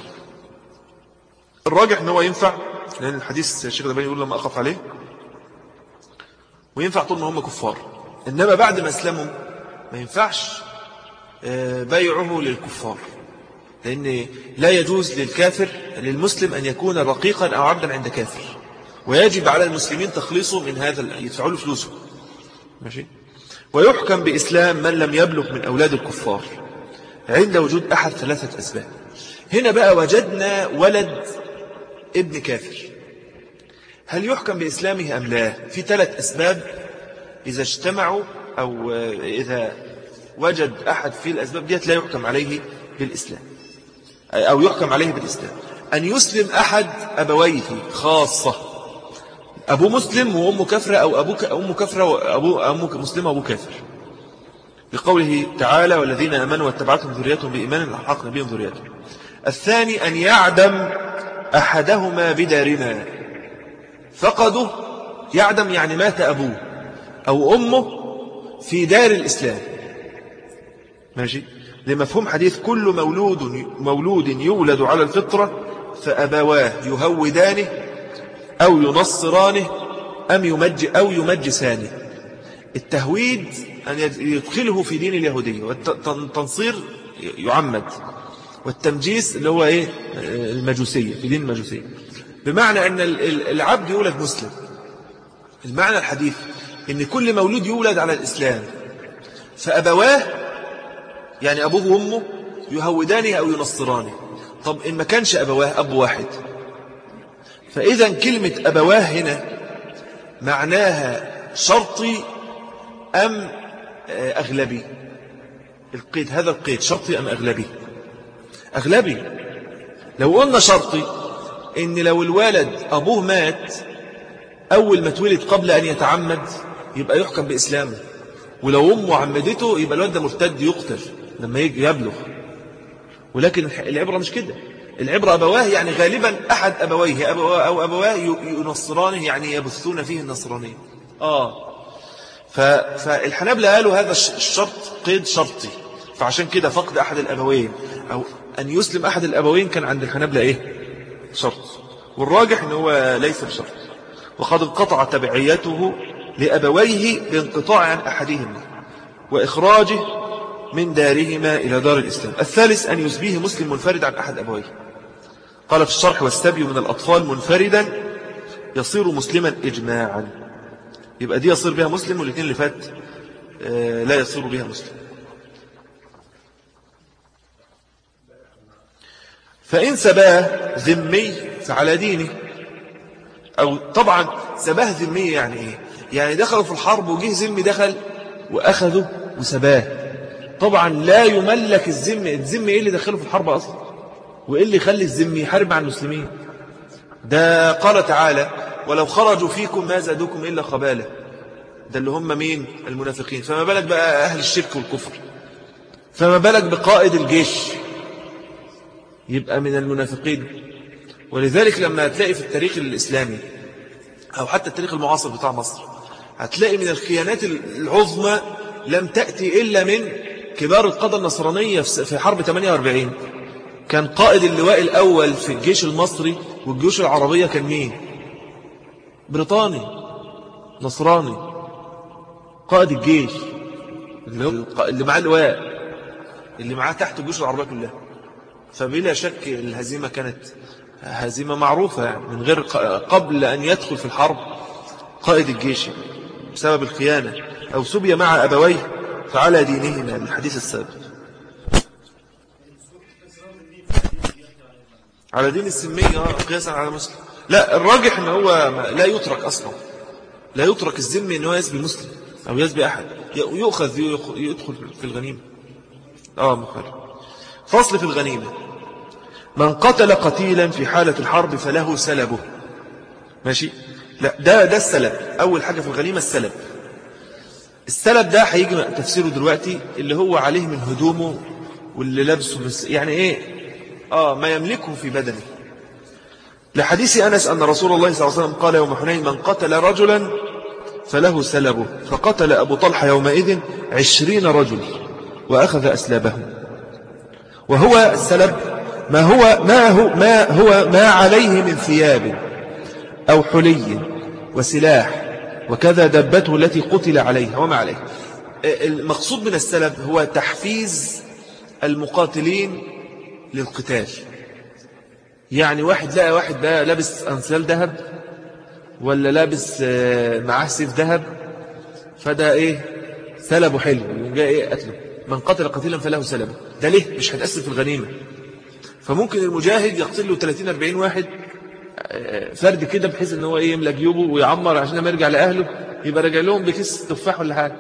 الراجح أنه ينفع، لأن الحديث الشيخ الألباني يقول لما أخف عليه، وينفع طول ما هم كفار. إنما بعد ما أسلموا ما ينفعش بيعه للكفار، لأن لا يجوز للكافر للمسلم أن يكون رقيقا أو عبدا عند كافر، ويجب على المسلمين تخليصه من هذا، يدفعوا له فلوسه، ماشي. ويحكم بإسلام من لم يبلغ من أولاد الكفار عند وجود أحد ثلاثة أسباب. هنا بقى وجدنا ولد ابن كافر، هل يحكم بإسلامه أم لا؟ في ثلاث أسباب إذا اجتمعوا أو إذا وجد أحد في الأسباب ديت لا يحكم عليه بالإسلام، أو يحكم عليه بالإسلام. أن يسلم أحد أبويه خاصة، أبوه مسلم وأمه كافرة، أو أبوك أمه كافرة وأبوه أمه مسلمة وأبوه كافر، بقوله تعالى والذين آمنوا واتبعتهم ذريتهم بإيمان ألحقنا بهم ذريتهم. الثاني أن يعدم أحدهما بدارنا، فقده يعدم يعني مات أبوه أو أمه في دار الإسلام، ماشي، لمفهوم حديث كل مولود مولود يولد على الفطرة فأبواه يهودانه أو ينصرانه أم يمج أو يمجسانه. التهويد أن يدخله في دين اليهودية، والتنصير يعمد، والتمجيس اللي هو إيه المجوسية، في دين المجوسية، بمعنى أن العبد يولد مسلم. المعنى الحديث أن كل مولود يولد على الإسلام فأبواه يعني أبوه وأمه يهودانه أو ينصرانه. طب إن ما كانش أبواه أب واحد، فإذا كلمة أبواه هنا معناها شرطي أم أغلبي؟ القيد هذا القيد شرطي أم أغلبي؟ أغلبي. لو قلنا شرطي إن لو الولد أبوه مات أول ما تولد قبل أن يتعمد يبقى يحكم بإسلامه، ولو أمه عمدته يبقى الولد مرتد يقتل لما يجي يبلغ. ولكن العبرة مش كده، العبرة أبواه يعني غالبا أحد أبويه أبواه أو أبواه ينصرانه يعني يبثون فيه النصرانية. آه فالحنابلة قالوا هذا الشرط قيد شرطي، فعشان كده فقد أحد الأبوين أو أن يسلم أحد الأبوين كان عند الحنابلة إيه؟ شرط. والراجح أنه ليس بشرط، وقد انقطع تبعيته لأبويه بانقطاع عن أحدهما وإخراجه من دارهما إلى دار الإسلام. الثالث أن يسبيه مسلم منفرد عن أحد أبويه. قال في الشرح والسبي من الأطفال منفردا يصير مسلما إجماعا، يبقى دي يصير بها مسلم، والاثنين اللي فات لا يصير بها مسلم. فإن سباه ذمي فعلى دينه، أو طبعا سباه ذمي يعني إيه؟ يعني دخلوا في الحرب وجه ذمي دخل وأخذوا وسباه. طبعا لا يملك الذمي، الذمي إيه اللي دخلوا في الحرب أصلا؟ وإيه اللي يخلي الذمي يحارب مع المسلمين؟ ده قال تعالى ولو خرجوا فيكم ما زادوكم إلا خبالة، ده اللي هم مين؟ المنافقين. فما بالك بقى أهل الشرك والكفر، فما بالك بقائد الجيش يبقى من المنافقين. ولذلك لما هتلاقي في التاريخ الإسلامي أو حتى التاريخ المعاصر بتاع مصر هتلاقي من الخيانات العظمى لم تأتي إلا من كبار القادة النصرانية في حرب ثمانية وأربعين. كان قائد اللواء الأول في الجيش المصري والجيوش العربية كان مين؟ بريطاني نصراني، قائد الجيش اللي معاه اللواء اللي معاه تحت الجيوش العربية كلها. فبلا شك الهزيمة كانت هزيمة معروفة يعني من غير قبل أن يدخل في الحرب قائد الجيش بسبب الخيانة. أو سبي مع أبويه فعلى دينهما الحديث السابق. على دين السمية قياسا على مسلم. لا، الراجح ان هو لا يترك اصلا، لا يترك الذمي ان هو يسبي مسلم او يسبي احد، يؤخذ يدخل في الغنيمة. اه مخالف. فصل في الغنيمة: من قتل قتيلا في حالة الحرب فله سلبه. ماشي. لا، ده ده السلب. اول حاجة في الغنيمة السلب. السلب ده هيجي تفسيره دلوقتي، اللي هو عليه من هدومه واللي لابسه يعني ايه، اه ما يملكه في بدنه. لحديث أنس أن رسول الله صلى الله عليه وسلم قال يوم حنين: من قتل رجلا فله سلبه. فقتل أبو طلحة يومئذ عشرين رجل وأخذ أسلابهم. وهو السلب ما هو ما هو ما هو ما عليه من ثياب أو حلي وسلاح، وكذا دبته التي قتل عليها وما عليه. المقصود من السلب هو تحفيز المقاتلين للقتال. يعني واحد لقى واحد ده لابس أنسال ذهب ولا لابس معاه سيف ذهب، فده ايه سلبه حلو، جاء ايه قتله. من قتل قتيلا فله سلبه. ده ليه مش هتأثر في الغنيمة؟ فممكن المجاهد يقتل له ثلاثين أربعين واحد فرد كده، بحيث ان هو ايه يملى جيوبه ويعمر عشان لما يرجع لأهله يبقى راجع لهم بكيس تفاح ولا حاجة.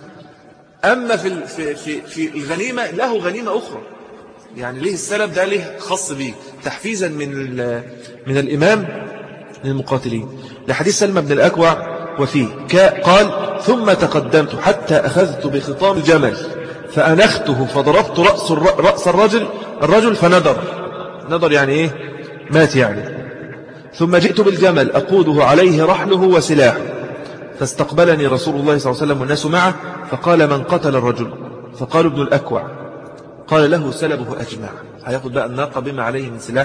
أما في في في, في الغنيمة له غنيمة أخرى، يعني ليه السلب ده ليه خاص به تحفيزا من من الإمام للمقاتلين. لحديث سلمى بن الأكوع وفيه قال: ثم تقدمت حتى أخذت بخطام الجمل فأنخته فضربت رأس رأس الرجل الرجل فندر. ندر يعني إيه؟ مات يعني. ثم جئت بالجمل أقوده عليه رحله وسلاحه، فاستقبلني رسول الله صلى الله عليه وسلم والناس معه فقال: من قتل الرجل؟ فقالوا ابن الأكوع. قال: له سلبه أجمع. هياخد بقى الناقة بما عليه من سلاح.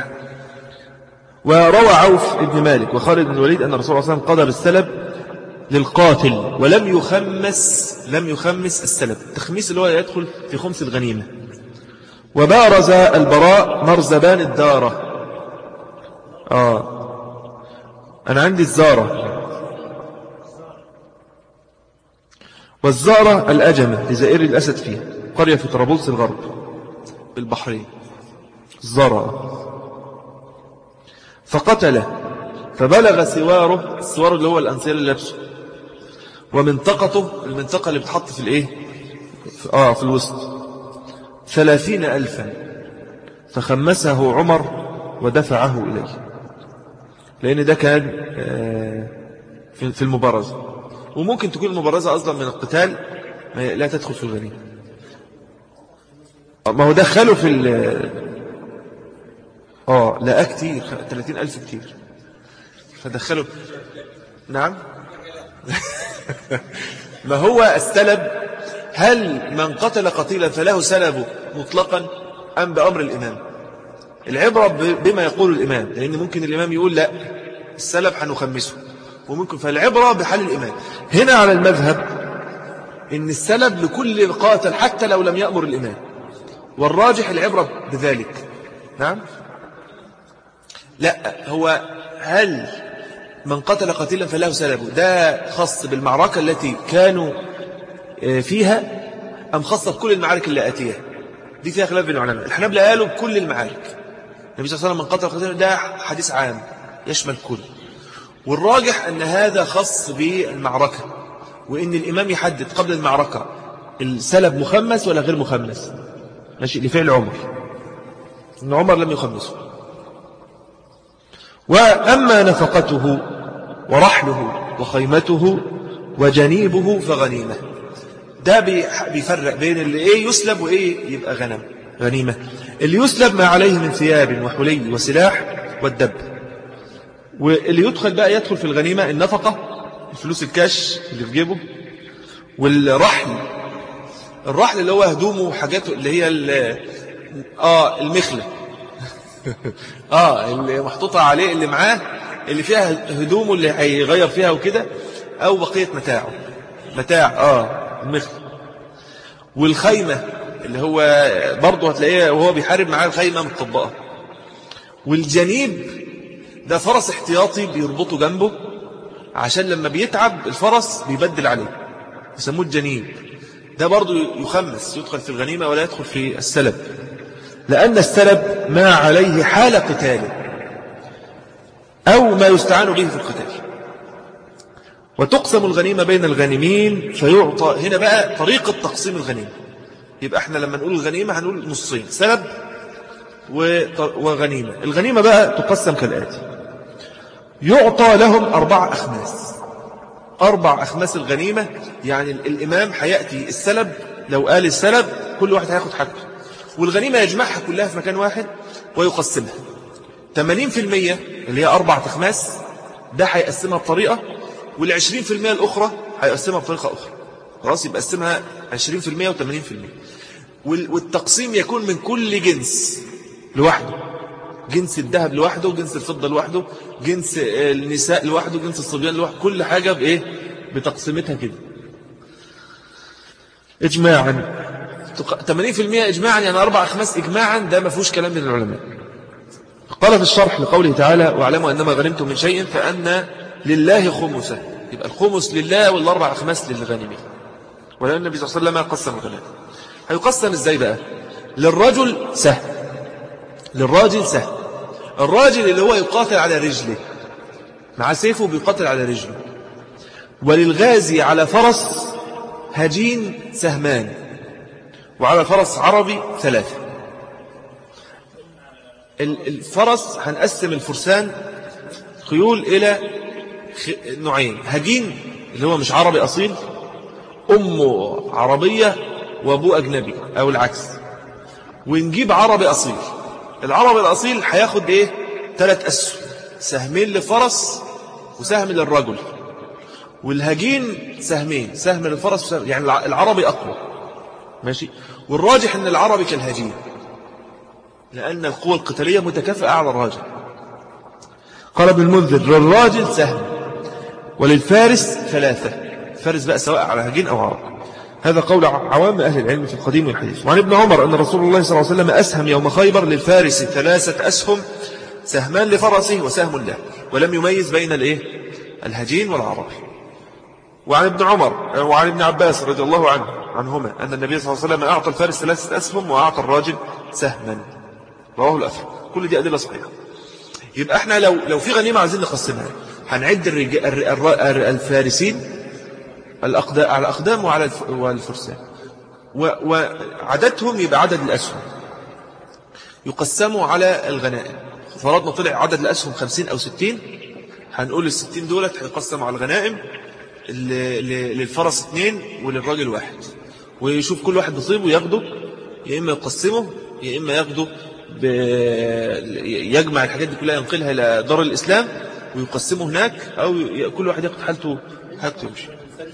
وروى عوف بن مالك وخالد بن الوليد أن الرسول صلى الله عليه وسلم قضى بالسلب للقاتل ولم يخمس لم يخمس السلب. التخميس اللي هو يدخل في خمس الغنيمة. وبارز البراء مرزبان الدارة. آه أنا عندي الزارة، والزارة الأجمة لزائر الأسد فيها، قرية في طرابلس الغرب بالبحرين. الزارة. فقتله فبلغ سواره، السوار اللي هو الأنسيال اللي لابسه، ومنطقته المنطقة اللي بتحط في الايه في, آه في الوسط، ثلاثين ألفا. فخمسه عمر ودفعه إليه، لأن ده كان آه في المبارزة. وممكن تكون المبارزة أصلا من القتال لا تدخل في الغنيمة. ما هو دخلوا في ال اه لا كتير، ثلاثين ألف كتير فدخلوا. نعم. ما هو السلب، هل من قتل قتيلا فله سلبه مطلقا أم بأمر الإمام؟ العبرة بما يقول الإمام، لأن ممكن الإمام يقول لا السلب هنخمسه، وممكن فالعبرة بحال الإمام. هنا على المذهب إن السلب لكل قاتل حتى لو لم يأمر الإمام، والراجح العبرة بذلك. نعم. لا، هو هل من قتل قتيلا فله سلبه ده خاص بالمعركة التي كانوا فيها أم خاصة بكل المعارك اللي آتيها؟ دي فيها خلاف بين العلماء. الحنابلة قالوا بكل المعارك. النبي صلى الله عليه وسلم من قتل قتيلا ده حديث عام يشمل كل، والراجح أن هذا خاص بالمعركة، وإن الإمام يحدد قبل المعركة السلب مخمس ولا غير مخمس. ماشي، لفعل عمر، إن عمر لم يخمسه. وأما نفقته ورحله وخيمته وجنيبه فغنيمة. ده بيفرق بين اللي إيه يسلب وإيه يبقى غنم غنيمة. اللي يسلب ما عليه من ثياب وحلي وسلاح والدب. واللي يدخل بقى يدخل في الغنيمة النفقة، الفلوس الكاش اللي في جيبه، والرحل. الرحل اللي هو هدومه وحاجاته اللي هي آه المخلة آه اللي محطوطة عليه، اللي معاه، اللي فيها هدومه اللي هيغير فيها وكده، أو بقية متاعه متاع آه المخلة. والخيمة اللي هو برضه هتلاقيه وهو بيحارب معاه الخيمة متطبقة. والجنيب ده فرس احتياطي بيربطه جنبه عشان لما بيتعب الفرس بيبدل عليه، يسموه الجنيب. ده برضو يخمس، يدخل في الغنيمة ولا يدخل في السلب، لأن السلب ما عليه حال قتاله أو ما يستعان به في القتال. وتقسم الغنيمة بين الغانمين فيعطى. هنا بقى طريقة تقسيم الغنيمة. يبقى احنا لما نقول الغنيمة هنقول نصين، سلب وغنيمة. الغنيمة بقى تقسم كالآتي: يعطى لهم أربع أخماس. أربع أخماس الغنيمة، يعني الإمام هيأتي السلب، لو قال السلب كل واحد هياخد حاجته، والغنيمة يجمعها كلها في مكان واحد ويقسمها. ثمانين في المية اللي هي أربع أخماس ده هيقسمها بطريقة، والعشرين في المية الأخرى هيقسمها بطريقة أخرى. خلاص، يبقى قسمها عشرين في المية وثمانين في المية. والتقسيم يكون من كل جنس لوحده، جنس الذهب لوحده، جنس الفضة لوحده، جنس النساء لوحده، جنس الصبيان لوحده، كل حاجة بإيه؟ بتقسيمتها كده إجماعا. ثمانين في المية إجماعا، يعني أربع أخماس إجماعا، ده ما فيهوش كلام من العلماء. قال في الشرح لقوله تعالى: واعلموا أنما غنمتم من شيء فأن لله خمسه. يبقى الخمس لله والأربع أخماس للغانمين. ولأن النبي صلى الله عليه وسلم قسم الغنائم. هيقسم إزاي بقى؟ للرجل سهم، للراجل سهم. الراجل اللي هو يقاتل على رجله، مع سيفه بيقاتل على رجله. وللغازي على فرس هجين سهمان، وعلى فرس عربي ثلاثة. الفرس هنقسم الفرسان خيول إلى نوعين: هجين اللي هو مش عربي أصيل، أمه عربية وأبوه أجنبي أو العكس، ونجيب عربي أصيل. العربي الأصيل هياخد إيه؟ ثلاث أسهم، سهمين للفرس وسهم للرجل. والهجين سهمين، سهم للفرس وسهم، يعني العربي أقوى، ماشي. والراجح أن العربي كالهجين، لأن القوة القتالية متكافئة على الراجل. قال ابن المنذر: للراجل سهم وللفارس ثلاثة. فارس بقى سواء على هجين أو عرب. هذا قول عوام أهل العلم في القديم والحديث. وعن ابن عمر أن رسول الله صلى الله عليه وسلم أسهم يوم خيبر للفارس ثلاثة أسهم، سهمان لفرسه وسهم له، ولم يميز بين الإيه؟ الهجين والعربي. وعن ابن عمر وعن ابن عباس رضي الله عنه عنهما أن النبي صلى الله عليه وسلم أعطى الفارس ثلاثة أسهم وأعطى الراجل سهما. رواه الأثر. كل دي أدلة صحيحة. يبقى احنا لو لو في غنيمة عايزين نقسمها، هنعد الفارسين الأقدام على الأقدام وعلى الفرسان، وعددهم يبقى عدد الأسهم، يقسموا على الغنائم. فرضنا طلع عدد الأسهم خمسين أو ستين، هنقول الستين دولت هيقسموا على الغنائم. للفرس اثنين وللراجل واحد، ويشوف كل واحد بصيبه ياخده، يا إما يقسمه يا إما ياخده ب... يجمع الحاجات دي كلها ينقلها إلى دار الإسلام ويقسمه هناك، أو كل واحد ياخد حالته حاجته يمشي.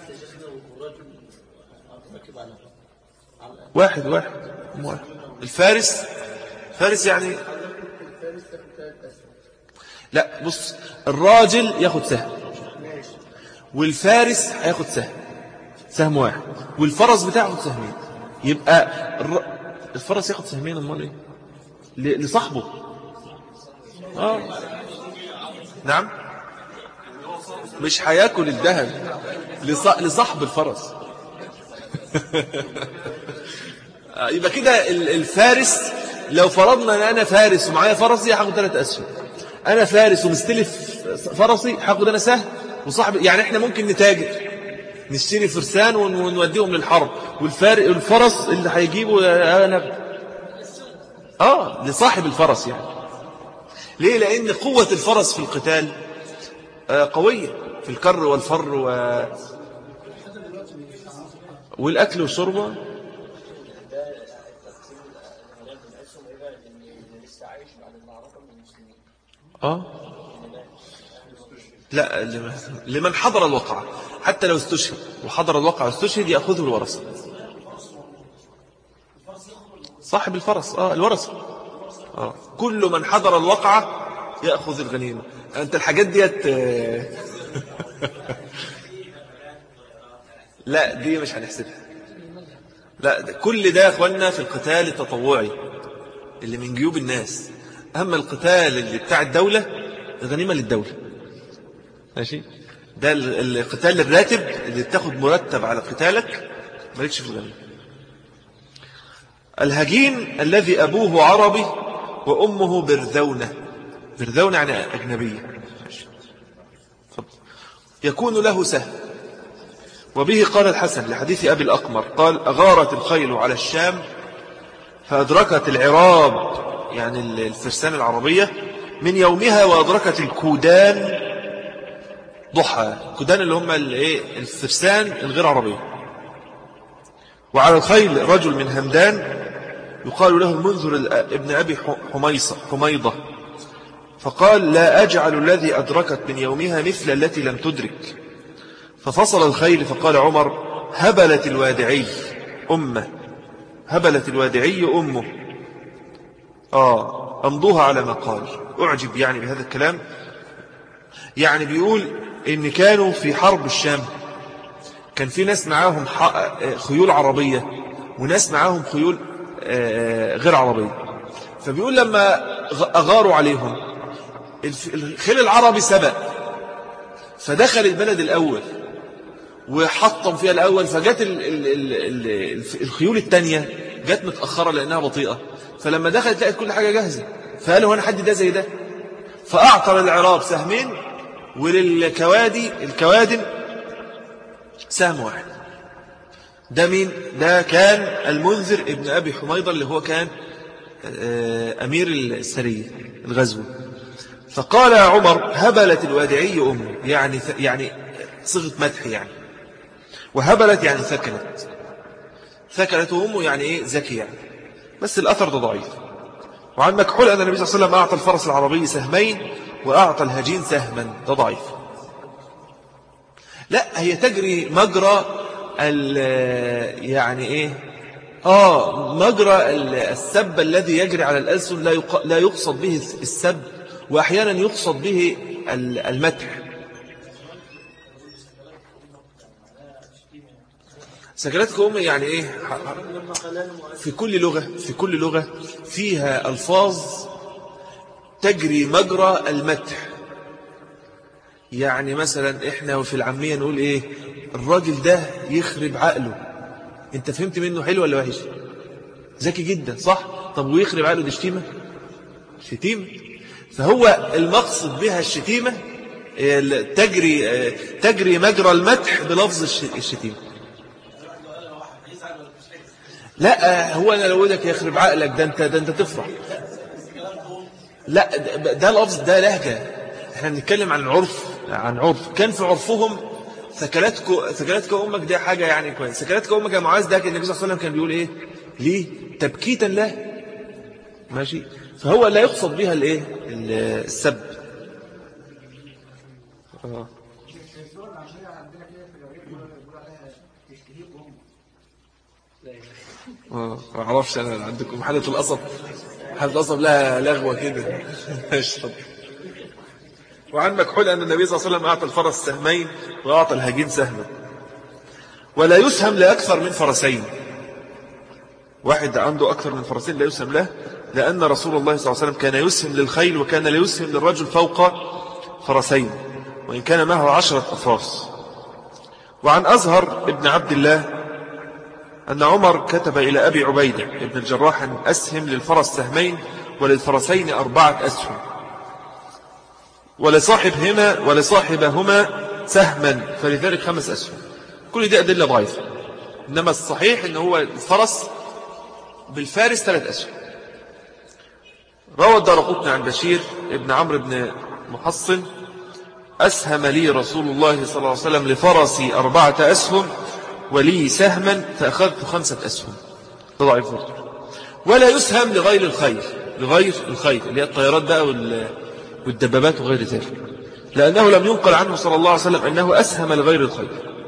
واحد واحد واحد. الفارس فارس يعني لا، بص، الراجل ياخد سهم والفارس هياخد سهم، سهم واحد، والفرس بتاعه ياخد سهمين. يبقى الفرس ياخد سهمين، امال ايه؟ لصاحبه. اه نعم، مش هياكل الذهب، لصاحب الفرس. يبقى كده الفارس، لو فرضنا ان انا فارس ومعايا فرسي هاخد ثلاث اسهم، انا فارس ومستلف فرسي هاخد انا سهم وصاحب، يعني احنا ممكن نتاجر نشتري فرسان ونوديهم للحرب، والفرس اللي هيجيبه انا اه لصاحب الفرس. يعني ليه؟ لان قوة الفرس في القتال قوية في الكر والفر و... والاكل والشرب. اه لا، لمن حضر الوقعة، حتى لو استشهد وحضر الوقعة واستشهد يأخذه الورثة، صاحب الفرس، اه الورثة، اه كل من حضر الوقعة يأخذ الغنيمة. انت الحاجات ديت لا دي مش هنحسبها. لا ده كل ده يا اخوانا في القتال التطوعي اللي من جيوب الناس. اما القتال اللي بتاع الدولة الغنيمة للدولة، ماشي. ده القتال الراتب اللي بتاخد مرتب على قتالك، مالكش في الغنيمة. الهجين الذي أبوه عربي وأمه برذونة. برذونة يعني أجنبية. يكون له سهم. وبه قال الحسن لحديث أبي الأقمر قال أغارت الخيل على الشام فأدركت العراب يعني الفرسان العربية من يومها، وأدركت الكودان ضحى. الكودان اللي هم الفرسان الغير عربية. وعلى الخيل رجل من همدان يقال له المنذر ابن أبي حميصة حميضة، فقال لا أجعل الذي أدركت من يومها مثل التي لم تدرك. ففصل الخيل فقال عمر هبلت الوادعي أمه، هبلت الوادعي أمه. آه أمضوها على ما قال. أعجب يعني بهذا الكلام. يعني بيقول إن كانوا في حرب الشام كان في ناس معاهم خيول عربية وناس معاهم خيول غير عربية. فبيقول لما أغاروا عليهم الخيل العربي سبق فدخل البلد الأول وحطم فيها الأول، فجت الخيول التانية جت متأخرة لأنها بطيئة، فلما دخلت لقت كل حاجة جاهزة فقالوا هنا حد ده زي ده، فأعطى للعراب سهمين وللكوادي الكوادن سهم واحد. ده مين؟ ده كان المنذر ابن أبي حميضة اللي هو كان أمير السرية الغزو. فقال عمر هبلت الوادعي أمه، يعني يعني صيغة مدح يعني. وهبلت يعني ثكلت، ثكلت أمه يعني إيه ذكي يعني. بس الأثر ده ضعيف. وعن مكحول أن النبي صلى الله عليه وسلم أعطى الفرس العربي سهمين وأعطى الهجين سهما، ده ضعيف. لا هي تجري مجرى يعني إيه آه مجرى السب الذي يجري على الألسن، لا لا يقصد به السب، وأحيانا يقصد به المدح. سكناتك أمي يعني إيه في كل لغة في كل لغة فيها ألفاظ تجري مجرى المدح. يعني مثلا إحنا في العامية نقول إيه الراجل ده يخرب عقله. أنت فهمت منه حلو ولا وحش؟ ذكي جدا صح؟ طب ويخرب عقله دي شتيمة؟ شتيمة. فهو المقصد بها الشتيمة تجري تجري مجرى المدح بلفظ الشتيمة. لا هو أنا لو أقولك يخرب عقلك ده أنت ده أنت تفرح. لا ده لفظ ده لهجة. احنا بنتكلم عن عرف عن عرف كان في عرفهم. ثكلتك ثكلتك أمك ده حاجة يعني كويس. ثكلتك أمك يا معاذ ده النبي صلى الله عليه وسلم كان بيقول إيه ليه تبكيتا له ماشي. فهو لا يقصد بها الايه السب. اه اه ما اعرفش انا عندكم حاله القصب، حاله القصب لها لغوه كده. وعن مكحول ان النبي صلى الله عليه وسلم اعطى الفرس سهمين واعطى الهجين سهما. ولا يسهم لاكثر من فرسين. واحد عنده اكثر من فرسين لا يسهم له، لأن رسول الله صلى الله عليه وسلم كان يسهم للخيل وكان لا يسهم للرجل فوق فرسين وإن كان معه عشرة أفراس. وعن أزهر ابن عبد الله أن عمر كتب إلى أبي عبيدة ابن الجراح أن أسهم للفرس سهمين وللفرسين أربعة أسهم ولصاحبهما ولصاحبهما سهما فلذلك خمس أسهم. كل دي أدلة ضعيفة، إنما الصحيح أنه هو الفرس بالفارس ثلاث أسهم. روى الدارقطني عن بشير ابن عمرو بن محصن أسهم لي رسول الله صلى الله عليه وسلم لفرسي أربعة أسهم ولي سهما فأخذت خمسة أسهم. ضعيف. ولا يسهم لغير الخيل، لغير الخيل اللي هي الطيارات بقى والدبابات وغير ذلك، لأنه لم ينقل عنه صلى الله عليه وسلم أنه أسهم لغير الخيل.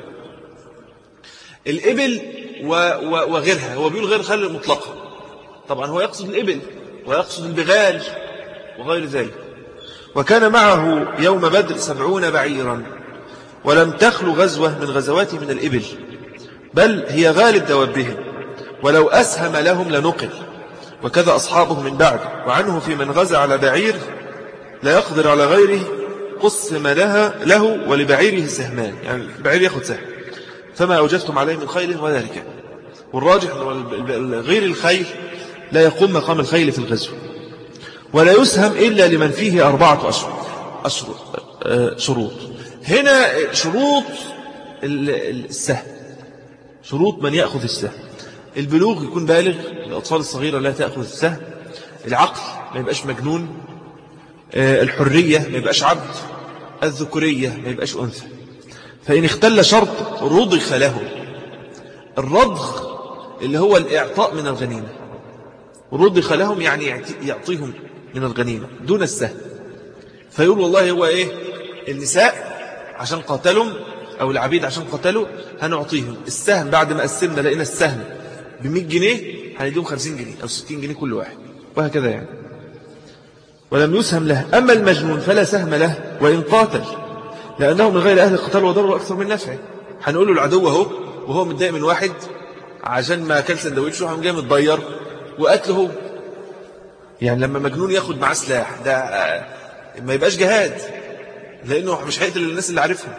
الإبل وغيرها، هو بيقول غير الخيل المطلقة، طبعا هو يقصد الإبل ويقصد البغال وغير ذلك. وكان معه يوم بدر سبعون بعيرا ولم تخلو غزوة من غزوات من الإبل، بل هي غالب دوابهم، ولو أسهم لهم لنقل، وكذا أصحابه من بعد. وعنه في من غزا على بعير لا يقدر على غيره قسم لها له ولبعيره سهمان، يعني البعير يأخذ سهم. فما أوجدتم عليه من خيل ولا ركاب. والراجح غير الخيل لا يقوم مقام الخيل في الغزو. ولا يسهم إلا لمن فيه أربعة أشهر شروط. هنا شروط السهم، شروط من يأخذ السهم: البلوغ يكون بالغ، الأطفال الصغيرة لا تأخذ السهم، العقل ما يبقاش مجنون، الحرية ما يبقاش عبد، الذكورية ما يبقاش أنثى. فإن اختل شرط رضخ له. الرضخ اللي هو الإعطاء من الغنيمة، رضخ لهم يعني يعطيهم من الغنيمة دون السهم. فيقول والله هو إيه، النساء عشان قاتلهم أو العبيد عشان قتلوا هنعطيهم السهم، بعد ما قسمنا لقينا السهم بمئة جنيه هنديهم خمسين جنيه أو ستين جنيه كل واحد، وهكذا يعني. ولم يسهم له. أما المجنون فلا سهم له وإن قاتل، لأنه من غير أهل القتال وضرر أكثر من نفعه. هنقول له العدو اهو وهو متضايق من واحد عشان ما أكل سندوتشه وهم جاي متضير وقتله هو. يعني لما مجنون ياخد معاه سلاح ده ما يبقاش جهاد، لأنه مش هيقتل الناس اللي عارفهم.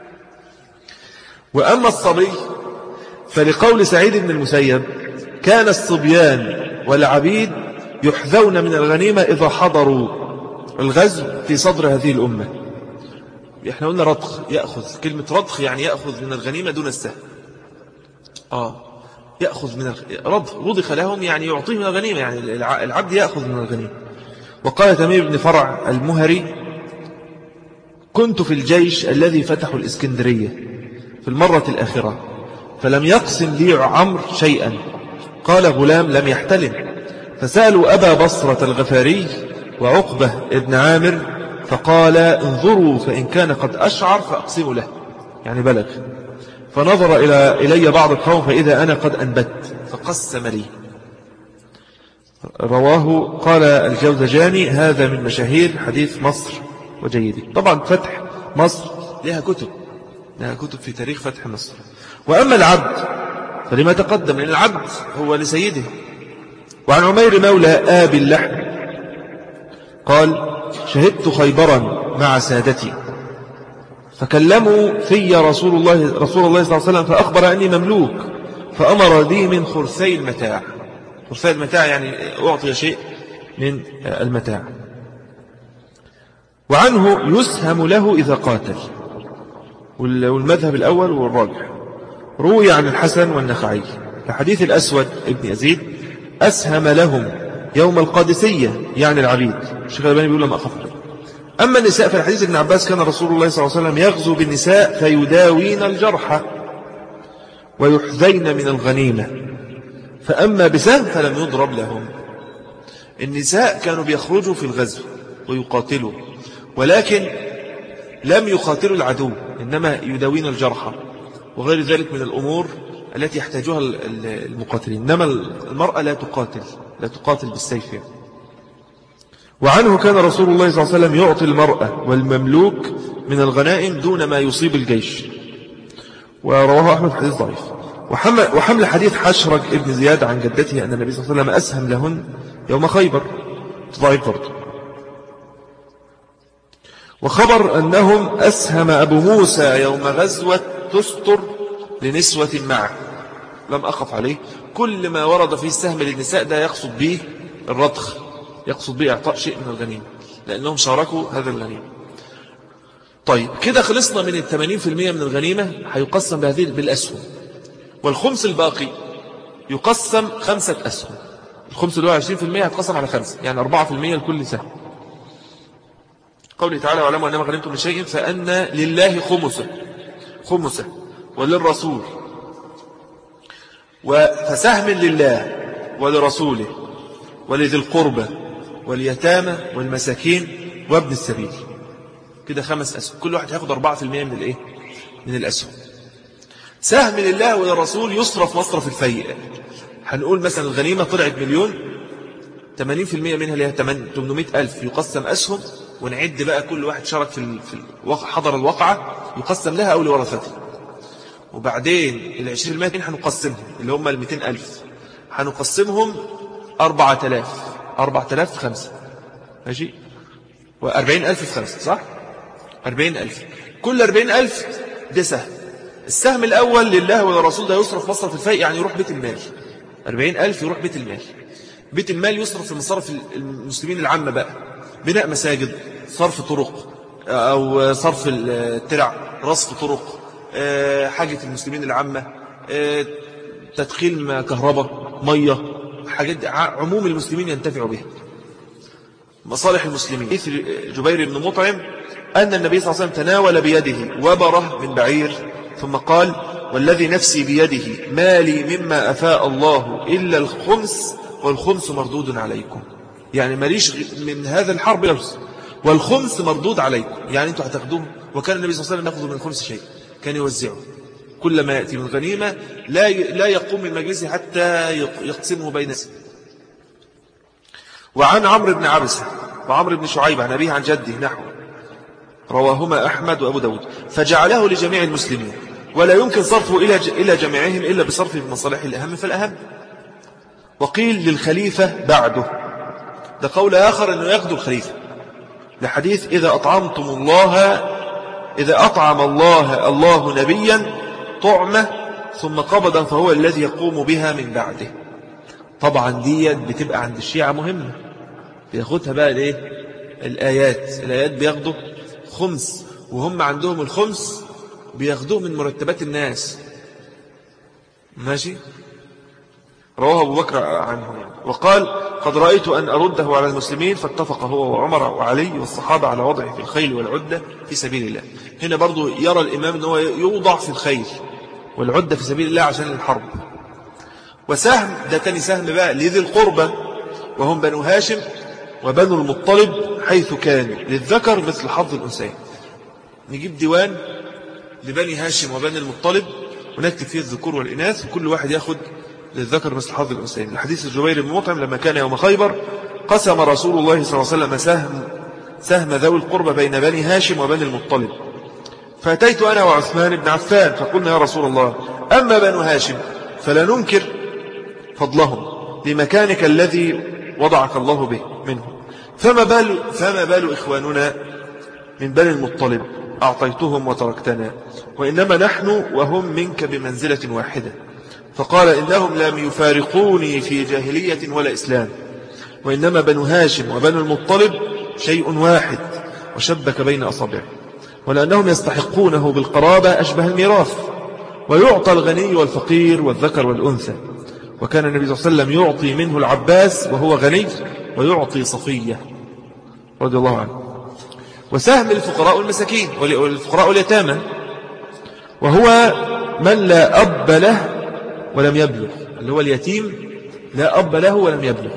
وأما الصبي فلقول سعيد بن المسيب: كان الصبيان والعبيد يحذون من الغنيمة إذا حضروا الغزو في صدر هذه الأمة. احنا قلنا رضخ، يأخذ، كلمة رضخ يعني يأخذ من الغنيمة دون السهم. آه يأخذ من رضخ، رضخ لهم يعني يعطيه من الغنيمة، يعني العبد يأخذ من الغنيمة. وقال تميم بن فرع المهري: كنت في الجيش الذي فتحوا الإسكندرية في المرة الآخرة، فلم يقسم لي عمرو شيئا. قال غلام لم يحتلم، فسألوا أبا بصرة الغفاري وعقبة ابن عامر فقال: انظروا فإن كان قد أشعر فأقسموا له، يعني بلغ. فنظر إلى إلي بعض القوم فإذا أنا قد أنبت فقسم لي. رواه قال الجوزجاني: هذا من مشاهير حديث مصر وجيده. طبعا فتح مصر لها كتب، لها كتب في تاريخ فتح مصر. وأما العبد فلما تقدم، لأن العبد هو لسيده. وعن عمير مولى آبي اللحم قال: شهدت خيبرا مع سادتي فكلموا في رسول الله رسول الله صلى الله عليه وسلم فأخبر أني مملوك، فأمر لي من خرثي المتاع. خرثي المتاع يعني أعطي شيء من المتاع. وعنه يسهم له إذا قاتل، والمذهب الأول والراجح. روي عن الحسن والنخعي في الأسود ابن يزيد: أسهم لهم يوم القادسية، يعني العبيد. الشيخ الألباني بيقول لما أخف عليه. أما النساء فالحديث ابن عباس: كان رسول الله صلى الله عليه وسلم يغزو بالنساء فيداوين الجرحى ويحذين من الغنيمة، فأما بسهم فلم يضرب لهم. النساء كانوا بيخرجوا في الغزو ويقاتلوا، ولكن لم يقاتلوا العدو، إنما يداوين الجرحى وغير ذلك من الأمور التي يحتاجها المقاتلين. إنما المرأة لا تقاتل، لا تقاتل بالسيف يعني. وعنه كان رسول الله صلى الله عليه وسلم يعطي المرأة والمملوك من الغنائم دون ما يصيب الجيش. ورواه أحمد حديث ضعيف. وحمل حديث حشرج ابن زياد عن جدته أن النبي صلى الله عليه وسلم أسهم لهن يوم خيبر، ضعيف برضه. وخبر أنهم أسهم أبو موسى يوم غزوة تستر لنسوة معه، لم أقف عليه. كل ما ورد فيه السهم للنساء ده يقصد به الرضخ، يقصد به إعطاء شيء من الغنيمة، لأنهم شاركوا هذا الغنيمة. طيب كده خلصنا من الثمانين في المئة من الغنيمة، هيقسم بهذه بالأسهم. والخمس الباقي يقسم خمسة أسهم. الخمس اللي هو عشرين في المئة هتقسم على خمسة، يعني أربعة في المئة لكل سهم. قوله تعالى: واعلموا أنما غنمتم من شيء فأن لله خمسه خمسه وللرسول، فسهم لله ولرسوله ولذي القربى واليتامى والمساكين وابن السبيل. كده خمس أسهم، كل واحد هياخد أربعة في المئة من الإيه؟ من الأسهم. سهم لله وللرسول يصرف مصرف الفيء. هنقول مثلا الغنيمة طلعت مليون، ثمانين في المئة منها اللي هي ثمانمائة ألف يقسم أسهم، ونعد بقى كل واحد شارك في الوقع حضر الوقعة يقسم لها أو لورثته. وبعدين العشرين في المئة هنقسمهم اللي هم المئتين ألف، هنقسمهم أربعة آلاف أربعة آلاف في خمسة، ماشي، وأربعين ألف في خمسة، صح؟ أربعين ألف، كل أربعين ألف ده سهم. السهم الأول لله وللرسول ده يصرف مصرف الفيء، يعني يروح بيت المال. أربعين ألف يروح بيت المال. بيت المال يصرف في مصارف المسلمين العامة بقى، بناء مساجد، صرف طرق أو صرف الترع، رصف طرق، حاجة المسلمين العامة، تدخيل كهرباء، مية، حاجات عموم المسلمين ينتفعوا بها، مصالح المسلمين. مثل جبير بن مطعم أن النبي صلى الله عليه وسلم تناول بيده وبره من بعير ثم قال: والذي نفسي بيده ما لي مما أفاء الله إلا الخمس والخمس مردود عليكم. يعني ماليش من هذا الحرب يرس، والخمس مردود عليكم، يعني أنتوا هتاخدوه. وكان النبي صلى الله عليه وسلم يأخذ من الخمس شيء، كان يوزعه كل ما يأتي من غنيمة، لا لا يقوم من مجلسه حتى يقسمه بين الناس. وعن عمرو بن عبسة وعمرو بن شعيب عن أبيه عن جده نحو رواهما أحمد وأبو داود، فجعله لجميع المسلمين ولا يمكن صرفه إلى جميعهم إلا بصرفه في مصالح الأهم فالأهم. وقيل للخليفة بعده، ده قول آخر أنه ياخذ الخليفة لحديث إذا أطعمتم الله إذا أطعم الله الله نبيا طعمة ثم قبضا فهو الذي يقوم بها من بعده. طبعا دي بتبقى عند الشيعة مهمة، بياخدها بقى ليه الآيات الآيات بياخدوا خمس، وهم عندهم الخمس بياخدوه من مرتبات الناس. ماشي. رواه أبو بكر عنه يعني. وقال: قد رأيت أن أرده على المسلمين، فاتفق هو وعمر وعلي والصحابة على وضعه في الخيل والعدة في سبيل الله. هنا برضو يرى الإمام أنه يوضع في الخيل والعدة في سبيل الله عشان الحرب. وسهم ده تاني سهم بقى لذي القربة وهم بنو هاشم وبنو المطلب حيث كانوا للذكر مثل حظ الأنثيين. نجيب ديوان لبني هاشم وبني المطلب ونكتب فيه الذكور والإناث، وكل واحد ياخد للذكر مثل حظ الأنثيين. الحديث الجبير بن مطعم لما كان يوم خيبر قسم رسول الله صلى الله عليه وسلم سهم سهم ذوي القربى بين بني هاشم وبني المطلب، فأتيت أنا وعثمان بن عفان فقلنا: يا رسول الله، أما بنو هاشم فلا ننكر فضلهم لمكانك الذي وضعك الله به منهم، فما بال فما بال إخواننا من بني المطلب أعطيتهم وتركتنا، وإنما نحن وهم منك بمنزلة واحدة. فقال: إنهم لم يفارقوني في جاهلية ولا إسلام، وإنما بنو هاشم وبنو المطلب شيء واحد، وشبك بين أصابعه، ولأنهم يستحقونه بالقرابة أشبه الميراث، ويعطى الغني والفقير والذكر والأنثى. وكان النبي صلى الله عليه وسلم يعطي منه العباس وهو غني، ويعطي صفية رضي الله عنه. وسهم الفقراء والمساكين والفقراء واليتامى، وهو من لا أب له ولم يبلغ، اللي هو اليتيم لا أب له ولم يبلغ.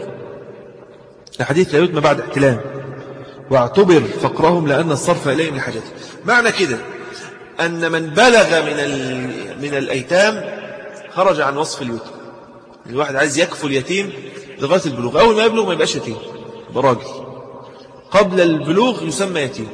الحديث لا يتم بعد احتلام، واعتبر فقرهم لأن الصرف إليهم لحاجته. معنى كده أن من بلغ من من الأيتام خرج عن وصف اليتيم. الواحد عايز يكفل يتيم لغاية البلوغ، أول ما يبلغ ما يبقاش يتيم، براجل. قبل البلوغ يسمى يتيم،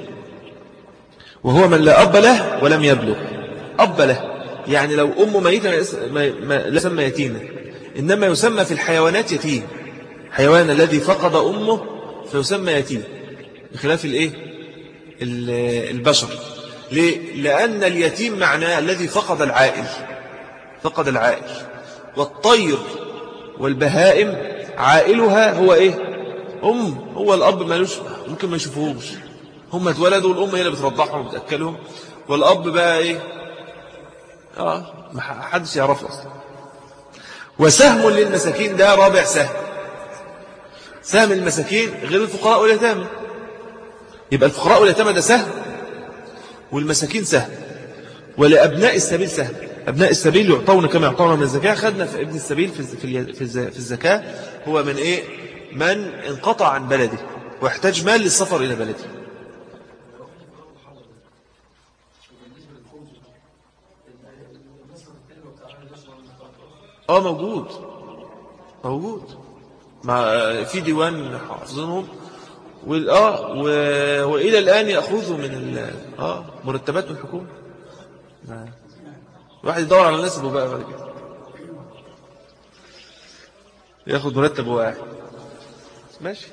وهو من لا أب له ولم يبلغ. أب له يعني لو أمه ميتة لا يسمى يتيما، إنما يسمى في الحيوانات يتيم، حيوان الذي فقد أمه فيسمى يتيم، بخلاف الإيه البشر. ليه؟ لأن اليتيم معناه الذي فقد العائل، فقد العائل. والطير والبهائم عائلها هو إيه؟ أم. هو الأب مالوش، ممكن ما يشوفوهوش، هم اتولدوا والأم هي اللي بترضعهم وبتأكلهم، والأب بقى إيه؟ آه ما حدش يعرفه أصلا. وسهم للمساكين ده رابع سهم. سهم المساكين غير الفقراء واليتامى، يبقى الفقراء واليتامى ده سهم، والمساكين سهم، ولأبناء السبيل سهم. أبناء السبيل يعطون كما يعطون من الزكاة. خدنا في ابن السبيل في الزكاة هو من إيه؟ من انقطع عن بلده واحتاج مال للسفر إلى بلده. اه موجود موجود مع في ديوان حافظينهم، والآه و... وإلى الآن يأخذوا من ال... آه مرتبات من الحكومة. واحد يدور على نسبه بقى بعد كده ياخد مرتب واحد ماشي.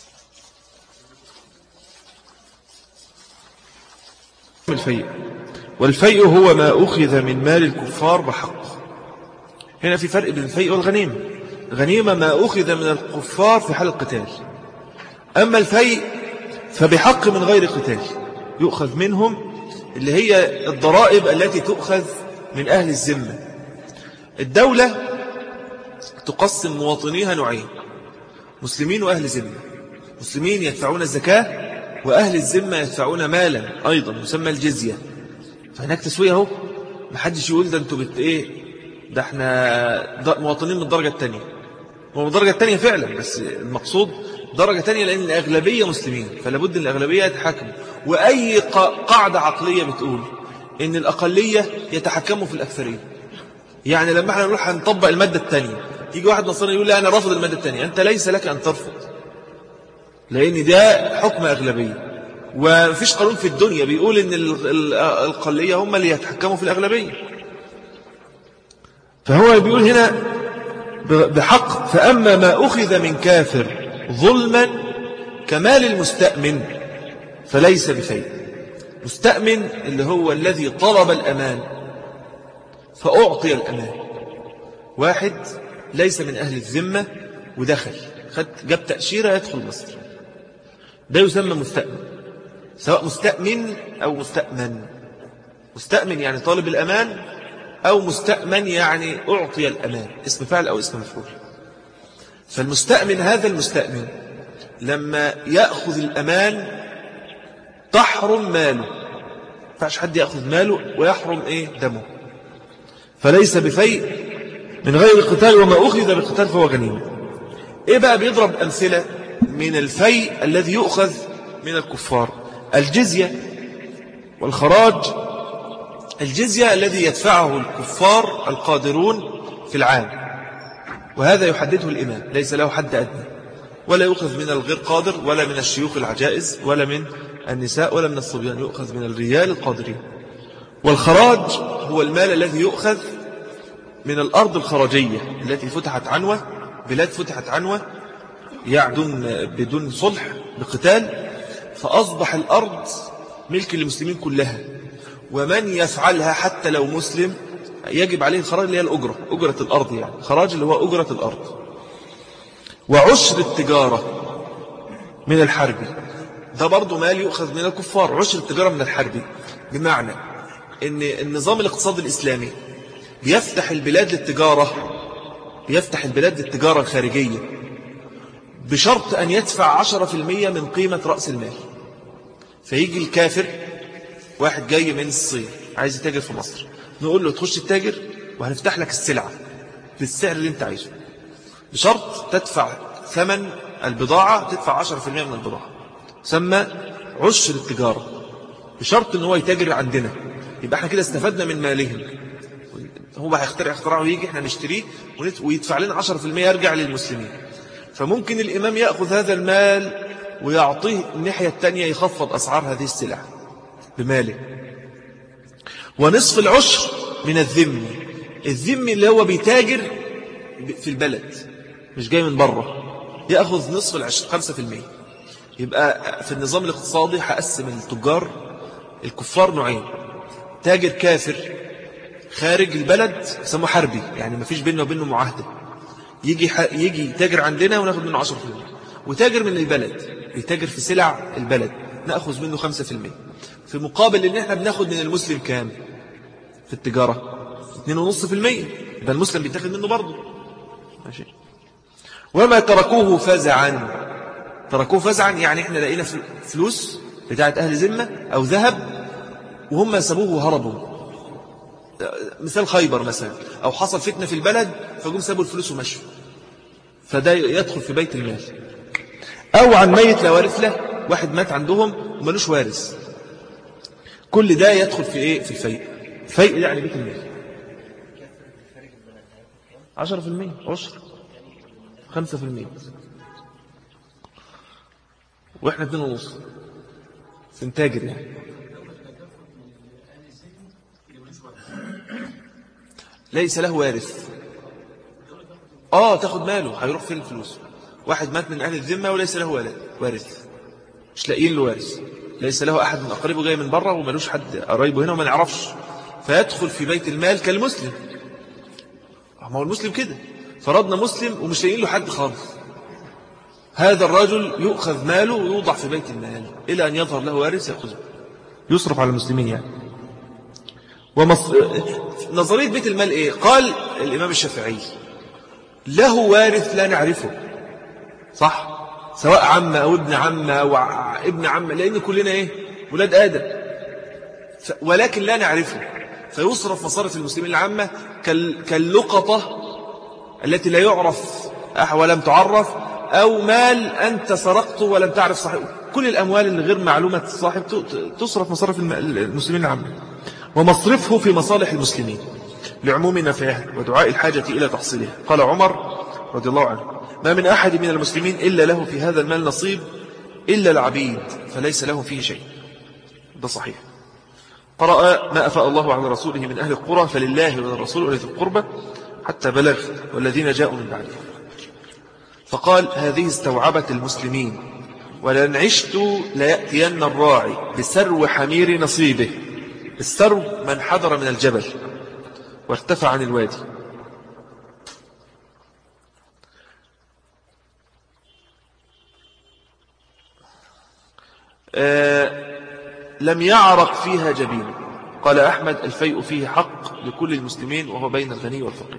الفيء والفيء هو ما أخذ من مال الكفار بحق. هنا في فرق بين الفيء والغنيمة. غنيمة ما أخذ من الكفار في حال القتال، أما الفيء فبحق من غير قتال، يؤخذ منهم، اللي هي الضرائب التي تؤخذ من أهل الذمة. الدولة تقسم مواطنيها نوعين: مسلمين وأهل ذمة. مسلمين يدفعون الزكاة، وأهل الذمة يدفعون مالا أيضا يسمى الجزية. فهناك تسوية اهو، محدش يقول ده انتوا بت ايه، ده احنا مواطنين من الدرجة الثانية. هو من الدرجة الثانية فعلا، بس المقصود درجة ثانية لأن الأغلبية مسلمين، فلا بد أن الأغلبية يتحكموا. وأي قاعدة عقلية بتقول إن الأقلية يتحكموا في الأكثرية. يعني لما احنا نروح هنطبق المادة الثانية، يجي واحد نصراني يقول لا أنا رافض المادة الثانية، أنت ليس لك أن ترفض، لأن ده حكم أغلبية. ومفيش قانون في الدنيا بيقول إن الأقلية هم اللي يتحكموا في الأغلبية. فهو بيقول هنا بحق: فأما ما أخذ من كافر ظلما كمال المستأمن فليس بفيء. مستأمن اللي هو الذي طلب الأمان فأعطي الأمان. واحد ليس من أهل الذمة ودخل خد جاب تأشيرة يدخل مصر، ده يسمى مستأمن، سواء مستأمن أو مستأمن. مستأمن يعني طالب الأمان، أو مستأمن يعني أعطي الأمان، اسم فاعل أو اسم مفعول. فالمستأمن هذا المستأمن لما يأخذ الأمان تحرم ماله، فعش حد يأخذ ماله ويحرم إيه دمه، فليس بفيء من غير قتال، وما أخذ بقتال فهو غنيمة. إيه بقى بيضرب أمثلة من الفيء الذي يؤخذ من الكفار: الجزية والخراج. الجزية الذي يدفعه الكفار القادرون في العام، وهذا يحدده الإمام، ليس له حد أدنى، ولا يؤخذ من الغير قادر، ولا من الشيوخ العجائز، ولا من النساء، ولا من الصبيان، يؤخذ من الرجال القادرين. والخراج هو المال الذي يؤخذ من الأرض الخراجية التي فتحت عنوة، بلاد فتحت عنوة يعدون بدون صلح بقتال، فأصبح الأرض ملك للمسلمين كلها، ومن يفعلها حتى لو مسلم يجب عليه الخراج، اللي هي الأجرة، أجرة الأرض، يعني خراج اللي هو أجرة الأرض. وعشر التجارة من الحربي، ده برضو مال يؤخذ من الكفار. عشر التجارة من الحربي بمعنى أن النظام الاقتصادي الإسلامي بيفتح البلاد للتجارة، بيفتح البلاد للتجارة الخارجية بشرط أن يدفع عشرة في المية من قيمة رأس المال. فيجي الكافر، واحد جاي من الصين عايز يتاجر في مصر، نقول له تخش التاجر وهنفتح لك السلعة بالسعر اللي انت عايزه، بشرط تدفع ثمن البضاعة، تدفع عشرة في المية من البضاعة، سمى عشر التجارة، بشرط ان هو يتاجر عندنا. يبقى احنا كده استفدنا من مالهم، هو هيخترع اختراعه ويجي احنا نشتريه ويدفع لنا عشرة في المية يرجع للمسلمين. فممكن الإمام يأخذ هذا المال ويعطيه الناحية الثانية، يخفض أسعار هذه السلع بماله. ونصف العشر من الذم، الذم اللي هو بيتاجر في البلد مش جاي من بره، يأخذ نصف العشر خمسة في المية. يبقى في النظام الاقتصادي هقسم التجار الكفار نوعين: تاجر كافر خارج البلد يسموه حربي، يعني ما فيش بيننا وبينه معاهدة، يجي يجي تاجر عندنا وناخد منه عشرة في المية، وتاجر من البلد يتاجر في سلع البلد نأخذ منه خمسة في المية، في مقابل ان احنا بناخد من المسلم كام في التجارة؟ اثنين ونص في المية، يبقى المسلم بيتاخد منه برضه. ماشي. وما تركوه فزعا، تركوه فزعا يعني احنا لقينا فلوس بتاعت اهل ذمة او ذهب وهم سابوه وهربوا، مثال خيبر مثلا، او حصل فتنة في البلد فقوم سابوا الفلوس ومشوا، فده يدخل في بيت المال. او عن ميت لا وارث له، واحد مات عندهم ومالوش وارث، كل ده يدخل في ايه؟ في الفيء. فيء يعني بيت المال. عشرة في المية عشر، خمسة في المية، واحنا اتنين ونص سنتاجر يعني. ليس له وارث، اه تاخد ماله، هيروح فين الفلوس؟ واحد مات من اهل الذمه وليس له ولد وارث، مش لاقيين له وارث، ليس له أحد من أقربه جاي من بره وملوش حد قريبه هنا وما نعرفش، فيدخل في بيت المال كالمسلم. ما هو المسلم كده، فرضنا مسلم ومش لاقيين له حد خالص، هذا الرجل يؤخذ ماله ويوضع في بيت المال إلى أن يظهر له وارث يأخذه، يصرف على المسلمين يعني. ومص... نظرية بيت المال إيه؟ قال الإمام الشافعي له وارث لا نعرفه، صح؟ سواء عم أو ابن عم أو ابن عم، لأن كلنا إيه؟ ولاد آدم، ف... ولكن لا نعرفه، فيصرف مصارف المسلمين العامة كال... كاللقطة التي لا يعرف ولم تعرف، أو مال أنت سرقته ولم تعرف صاحبه. كل الأموال اللي غير معلومة الصاحب تصرف مصارف المسلمين العامة. ومصرفه في مصالح المسلمين لعموم نفعه ودعاء الحاجة إلى تحصيله. قال عمر رضي الله عنه: ما من أحد من المسلمين إلا له في هذا المال نصيب إلا العبيد فليس له فيه شيء. ده صحيح. قرأ: ما أفاء الله على رسوله من أهل القرى فلله وللرسول ولذي القربى حتى بلغ والذين جاءوا من بعده. فقال: هذه استوعبت المسلمين، ولن عشت ليأتين الراعي بسرو حمير نصيبه. السرو من حضر من الجبل وارتفع عن الوادي. آه لم يعرق فيها جبين. قال أحمد: الفيء فيه حق لكل المسلمين وهو بين الغني والفقير.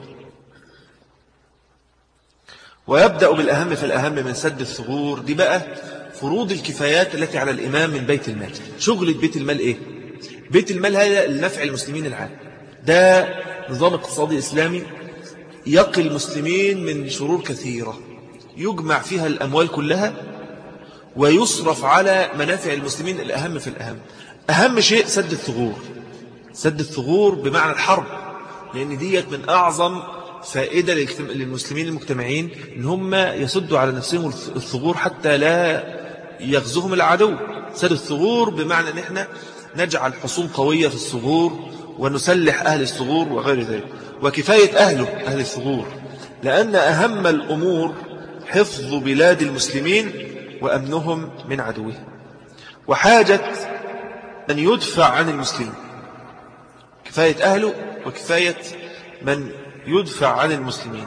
ويبدأ بالأهم فالأهم من سد الثغور. دي بقى فروض الكفايات التي على الإمام من بيت المال. شغلة بيت المال إيه؟ بيت المال هذا لنفع المسلمين العام. ده نظام اقتصادي إسلامي يقي المسلمين من شرور كثيرة، يجمع فيها الأموال كلها ويصرف على منافع المسلمين الأهم في الأهم. أهم شيء سد الثغور. سد الثغور بمعنى الحرب، لأن ديت من أعظم فائدة للمسلمين المجتمعين، إن هم يسدوا على نفسهم الثغور حتى لا يغزوهم العدو. سد الثغور بمعنى أن احنا نجعل حصون قوية في الثغور ونسلح أهل الثغور وغير ذلك، وكفاية أهله أهل الثغور، لأن أهم الأمور حفظ بلاد المسلمين وأمنهم من عدوهم، وحاجة أن يدفع عن المسلمين. كفاية أهله وكفاية من يدفع عن المسلمين،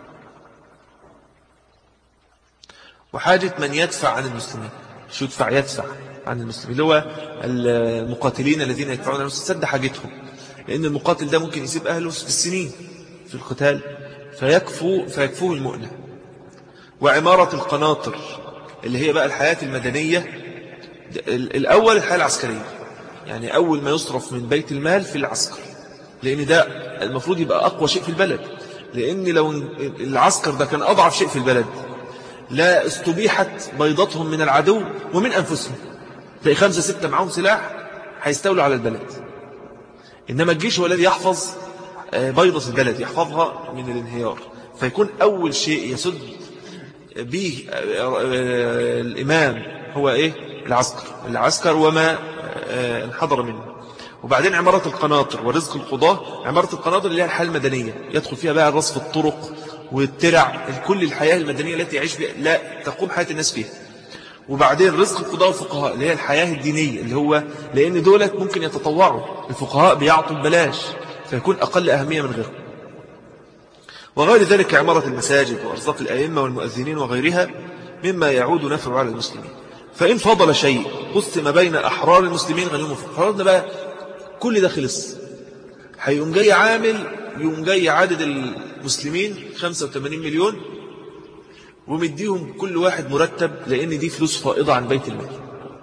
وحاجة من يدفع عن المسلمين. شو يدفع؟ يدفع عن المسلمين، اللي هو المقاتلين الذين يدفعون عن المسلمين. سد حاجتهم، لأن المقاتل ده ممكن يسيب أهله في السنين في القتال فيكفو فيكفوه المؤنة. وعمارة القناطر اللي هي بقى الحياة المدنية. الأول الحياة العسكرية، يعني أول ما يصرف من بيت المال في العسكر، لأن ده المفروض يبقى أقوى شيء في البلد، لأن لو العسكر ده كان أضعف شيء في البلد لا استبيحت بيضتهم من العدو ومن أنفسهم. تلاقي خمسة ستة معهم سلاح هيستولوا على البلد، إنما الجيش هو الذي يحفظ بيضة البلد، يحفظها من الانهيار. فيكون أول شيء يسد به الإمام هو إيه؟ العسكر العسكر وما انحضر منه. وبعدين عمارة القناطر ورزق القضاة. عمارة القناطر اللي هي الحياة المدنية، يدخل فيها بقى رصف الطرق والترع، كل الحياة المدنية التي يعيش فيها لا تقوم حياة الناس فيها. وبعدين رزق القضاة والفقهاء اللي هي الحياة الدينية، اللي هو لأن دولت ممكن يتطوعوا، الفقهاء بيعطوا ببلاش فيكون أقل أهمية من غيرهم. وغير ذلك عمارة المساجد وأرزاق الأئمة والمؤذنين وغيرها مما يعود نفعه على المسلمين. فإن فضل شيء قسم بين أحرار المسلمين غنيهم وفقراء. بقى كل ده خلص، هيقوم جاي عامل يقوم جاي عدد المسلمين خمسة وثمانين مليون ومديهم كل واحد مرتب، لأن دي فلوس فائضة عن بيت المال.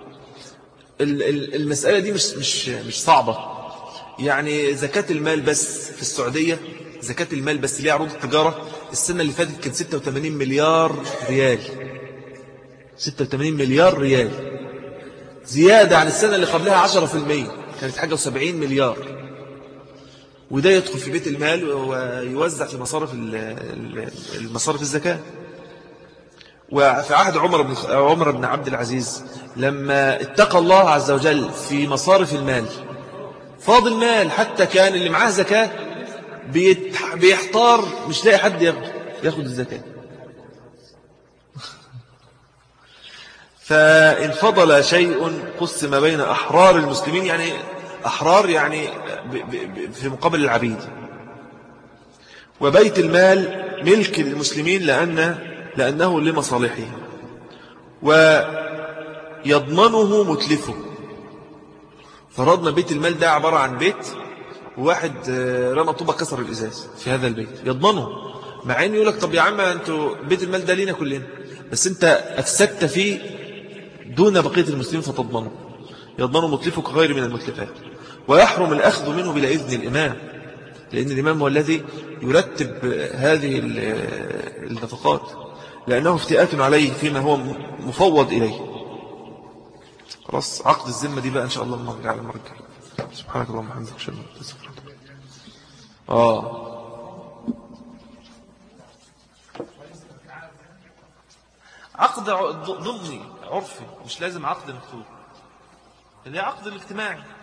المسألة دي مش مش مش صعبة. يعني زكاة المال بس في السعودية، زكاة المال بس اللي هي عروض التجارة، السنة اللي فاتت كان ستة وثمانين مليار ريال. ستة وثمانين مليار ريال زيادة عن السنة اللي قبلها عشرة في المية، كانت حاجة وسبعين مليار. وده يدخل في بيت المال ويوزع في مصارف المصارف الزكاة. وفي عهد عمر بن عمر بن عبد العزيز لما اتقى الله عز وجل في مصارف المال، فاضل مال حتى كان اللي معاه زكاة بيحتار مش لاقي حد ياخد ياخد الزكاة. فإن فضل شيء قسم بين أحرار المسلمين، يعني أحرار يعني في مقابل العبيد، وبيت المال ملك للمسلمين لأن لأنه لمصالحه ويضمنه متلفه. فرضنا بيت المال ده عبارة عن بيت وواحد رمى طوبة كسر الإزاز في هذا البيت، يضمنه، مع أنه يقول لك طب يا عم أنتوا بيت المال ده لينا كلنا، بس أنت أفسدت فيه دون بقية المسلمين فتضمنه، يضمنه متلفه كغير من المتلفات. ويحرم الأخذ منه بلا إذن الإمام، لأن الإمام هو الذي يرتب هذه النفقات، لأنه افتئات عليه فيما هو مفوض إليه. خلاص عقد الذمة دي بقى إن شاء الله نرجع على المرجع. سبحانك اللهم وبحمدك أشهد أن لا إله إلا أنت. آه عقد ضمني عرفي، مش لازم عقد مكتوب، اللي هي عقد الاجتماعي.